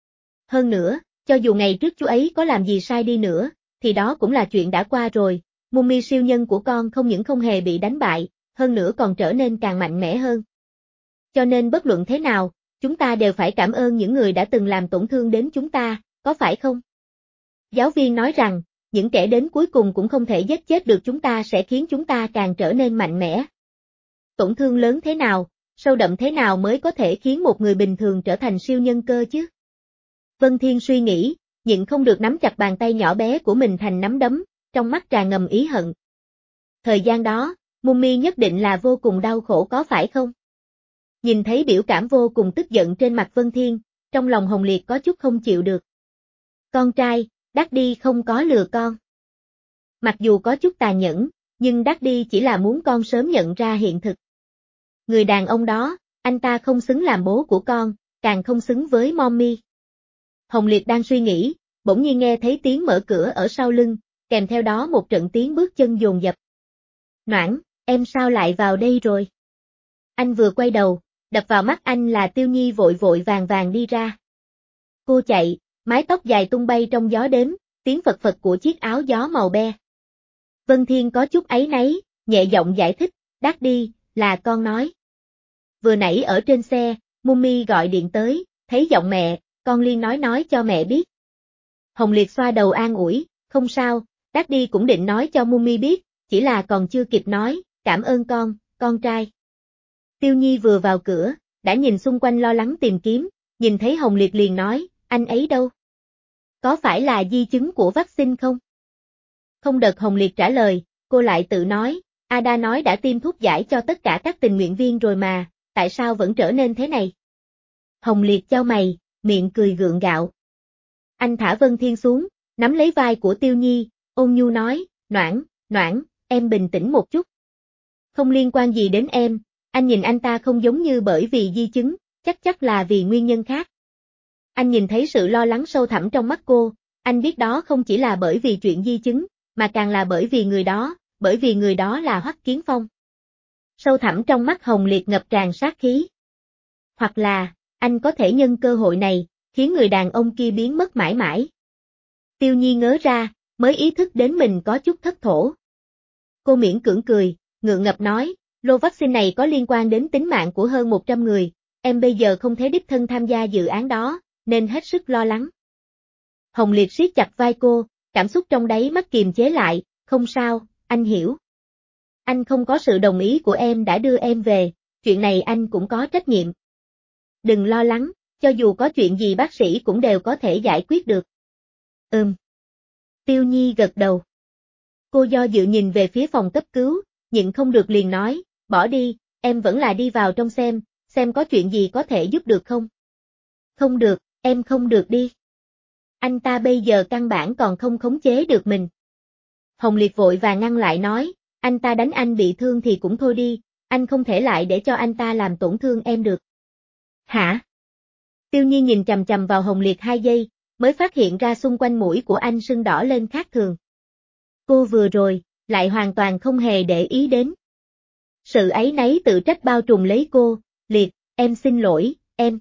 Hơn nữa, cho dù ngày trước chú ấy có làm gì sai đi nữa, thì đó cũng là chuyện đã qua rồi, Mummy siêu nhân của con không những không hề bị đánh bại, hơn nữa còn trở nên càng mạnh mẽ hơn. Cho nên bất luận thế nào, chúng ta đều phải cảm ơn những người đã từng làm tổn thương đến chúng ta, có phải không? Giáo viên nói rằng, những kẻ đến cuối cùng cũng không thể giết chết được chúng ta sẽ khiến chúng ta càng trở nên mạnh mẽ. Tổn thương lớn thế nào, sâu đậm thế nào mới có thể khiến một người bình thường trở thành siêu nhân cơ chứ? Vân Thiên suy nghĩ, nhịn không được nắm chặt bàn tay nhỏ bé của mình thành nắm đấm, trong mắt tràn ngầm ý hận. Thời gian đó, Mummy nhất định là vô cùng đau khổ có phải không? Nhìn thấy biểu cảm vô cùng tức giận trên mặt Vân Thiên, trong lòng Hồng Liệt có chút không chịu được. Con trai, đát đi không có lừa con. Mặc dù có chút tàn nhẫn, nhưng đát đi chỉ là muốn con sớm nhận ra hiện thực. Người đàn ông đó, anh ta không xứng làm bố của con, càng không xứng với Mommy. Hồng Liệt đang suy nghĩ, bỗng nhiên nghe thấy tiếng mở cửa ở sau lưng, kèm theo đó một trận tiếng bước chân dồn dập. Noãn, em sao lại vào đây rồi? Anh vừa quay đầu, đập vào mắt anh là Tiêu Nhi vội vội vàng vàng đi ra. Cô chạy, mái tóc dài tung bay trong gió đêm, tiếng phật phật của chiếc áo gió màu be. Vân Thiên có chút áy náy, nhẹ giọng giải thích, đát đi, là con nói. Vừa nãy ở trên xe, Mummy gọi điện tới, thấy giọng mẹ, con liền nói cho mẹ biết. Hồng Liệt xoa đầu an ủi, không sao, đát đi cũng định nói cho Mummy biết, chỉ là còn chưa kịp nói, cảm ơn con trai. Tiêu Nhi vừa vào cửa, đã nhìn xung quanh lo lắng tìm kiếm, nhìn thấy Hồng Liệt liền nói, anh ấy đâu? Có phải là di chứng của vaccine không? Không đợi Hồng Liệt trả lời, cô lại tự nói, Ada nói đã tiêm thuốc giải cho tất cả các tình nguyện viên rồi mà, tại sao vẫn trở nên thế này? Hồng Liệt chau mày, miệng cười gượng gạo. Anh thả Vân Thiên xuống, nắm lấy vai của Tiêu Nhi, ôn nhu nói, Noãn, em bình tĩnh một chút. Không liên quan gì đến em, anh nhìn anh ta không giống như bởi vì di chứng, chắc là vì nguyên nhân khác. Anh nhìn thấy sự lo lắng sâu thẳm trong mắt cô, anh biết đó không chỉ là bởi vì chuyện di chứng, mà càng là bởi vì người đó là Hoắc Kiến Phong. Sâu thẳm trong mắt Hồng Liệt ngập tràn sát khí. Hoặc là, anh có thể nhân cơ hội này, khiến người đàn ông kia biến mất mãi mãi. Tiêu Nhi ngớ ra, mới ý thức đến mình có chút thất thổ. Cô miễn cưỡng cười, ngượng ngập nói, lô vaccine này có liên quan đến tính mạng của hơn 100 người, em bây giờ không thể đích thân tham gia dự án đó, nên hết sức lo lắng. Hồng Liệt siết chặt vai cô, cảm xúc trong đáy mắt kiềm chế lại, không sao, anh hiểu. Anh không có sự đồng ý của em đã đưa em về, chuyện này anh cũng có trách nhiệm. Đừng lo lắng, cho dù có chuyện gì bác sĩ cũng đều có thể giải quyết được. Tiêu Nhi gật đầu. Cô do dự nhìn về phía phòng cấp cứu, nhịn không được liền nói, bỏ đi, em vẫn là đi vào trong xem có chuyện gì có thể giúp được không. Không được, em không được đi. Anh ta bây giờ căn bản còn không khống chế được mình. Hồng Liệt vội và ngăn lại nói, anh ta đánh anh bị thương thì cũng thôi đi, anh không thể lại để cho anh ta làm tổn thương em được. Hả? Tiêu Nhi nhìn chằm chằm vào Hồng Liệt 2 giây, mới phát hiện ra xung quanh mũi của anh sưng đỏ lên khác thường. Cô vừa rồi, lại hoàn toàn không hề để ý đến. Sự áy náy tự trách bao trùm lấy cô, Liệt, em xin lỗi, em.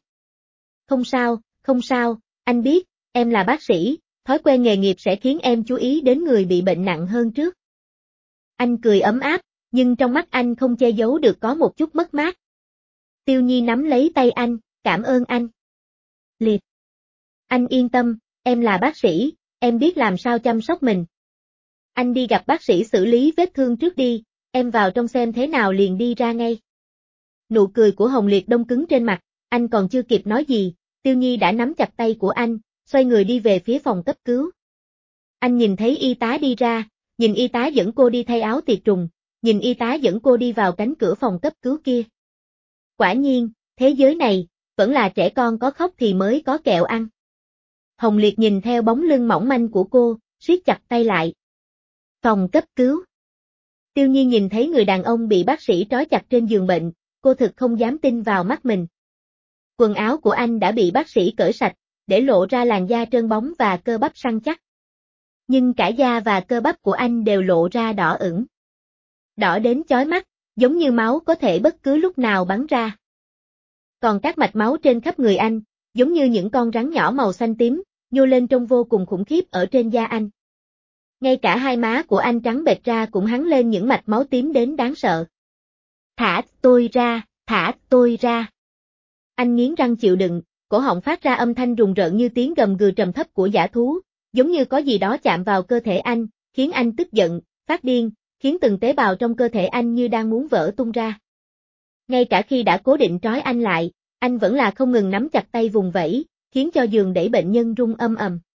Không sao, anh biết, em là bác sĩ, thói quen nghề nghiệp sẽ khiến em chú ý đến người bị bệnh nặng hơn trước. Anh cười ấm áp, nhưng trong mắt anh không che giấu được có một chút mất mát. Tiêu Nhi nắm lấy tay anh, cảm ơn anh. Liệt. Anh yên tâm, em là bác sĩ, em biết làm sao chăm sóc mình. Anh đi gặp bác sĩ xử lý vết thương trước đi, em vào trong xem thế nào liền đi ra ngay. Nụ cười của Hồng Liệt đông cứng trên mặt, anh còn chưa kịp nói gì, Tiêu Nhi đã nắm chặt tay của anh, xoay người đi về phía phòng cấp cứu. Anh nhìn thấy y tá đi ra, nhìn y tá dẫn cô đi thay áo tiệt trùng, nhìn y tá dẫn cô đi vào cánh cửa phòng cấp cứu kia. Quả nhiên, thế giới này, vẫn là trẻ con có khóc thì mới có kẹo ăn. Hồng Liệt nhìn theo bóng lưng mỏng manh của cô, siết chặt tay lại. Phòng cấp cứu. Tiêu Nhi nhìn thấy người đàn ông bị bác sĩ trói chặt trên giường bệnh, cô thực không dám tin vào mắt mình. Quần áo của anh đã bị bác sĩ cởi sạch, để lộ ra làn da trơn bóng và cơ bắp săn chắc. Nhưng cả da và cơ bắp của anh đều lộ ra đỏ ửng. Đỏ đến chói mắt, giống như máu có thể bất cứ lúc nào bắn ra. Còn các mạch máu trên khắp người anh, giống như những con rắn nhỏ màu xanh tím, nhô lên trông vô cùng khủng khiếp ở trên da anh. Ngay cả hai má của anh trắng bệch ra cũng hắng lên những mạch máu tím đến đáng sợ. Thả tôi ra, thả tôi ra. Anh nghiến răng chịu đựng, cổ họng phát ra âm thanh rùng rợn như tiếng gầm gừ trầm thấp của dã thú, giống như có gì đó chạm vào cơ thể anh, khiến anh tức giận, phát điên, khiến từng tế bào trong cơ thể anh như đang muốn vỡ tung ra. Ngay cả khi đã cố định trói anh lại, anh vẫn là không ngừng nắm chặt tay vùng vẫy, khiến cho giường đẩy bệnh nhân rung âm ầm.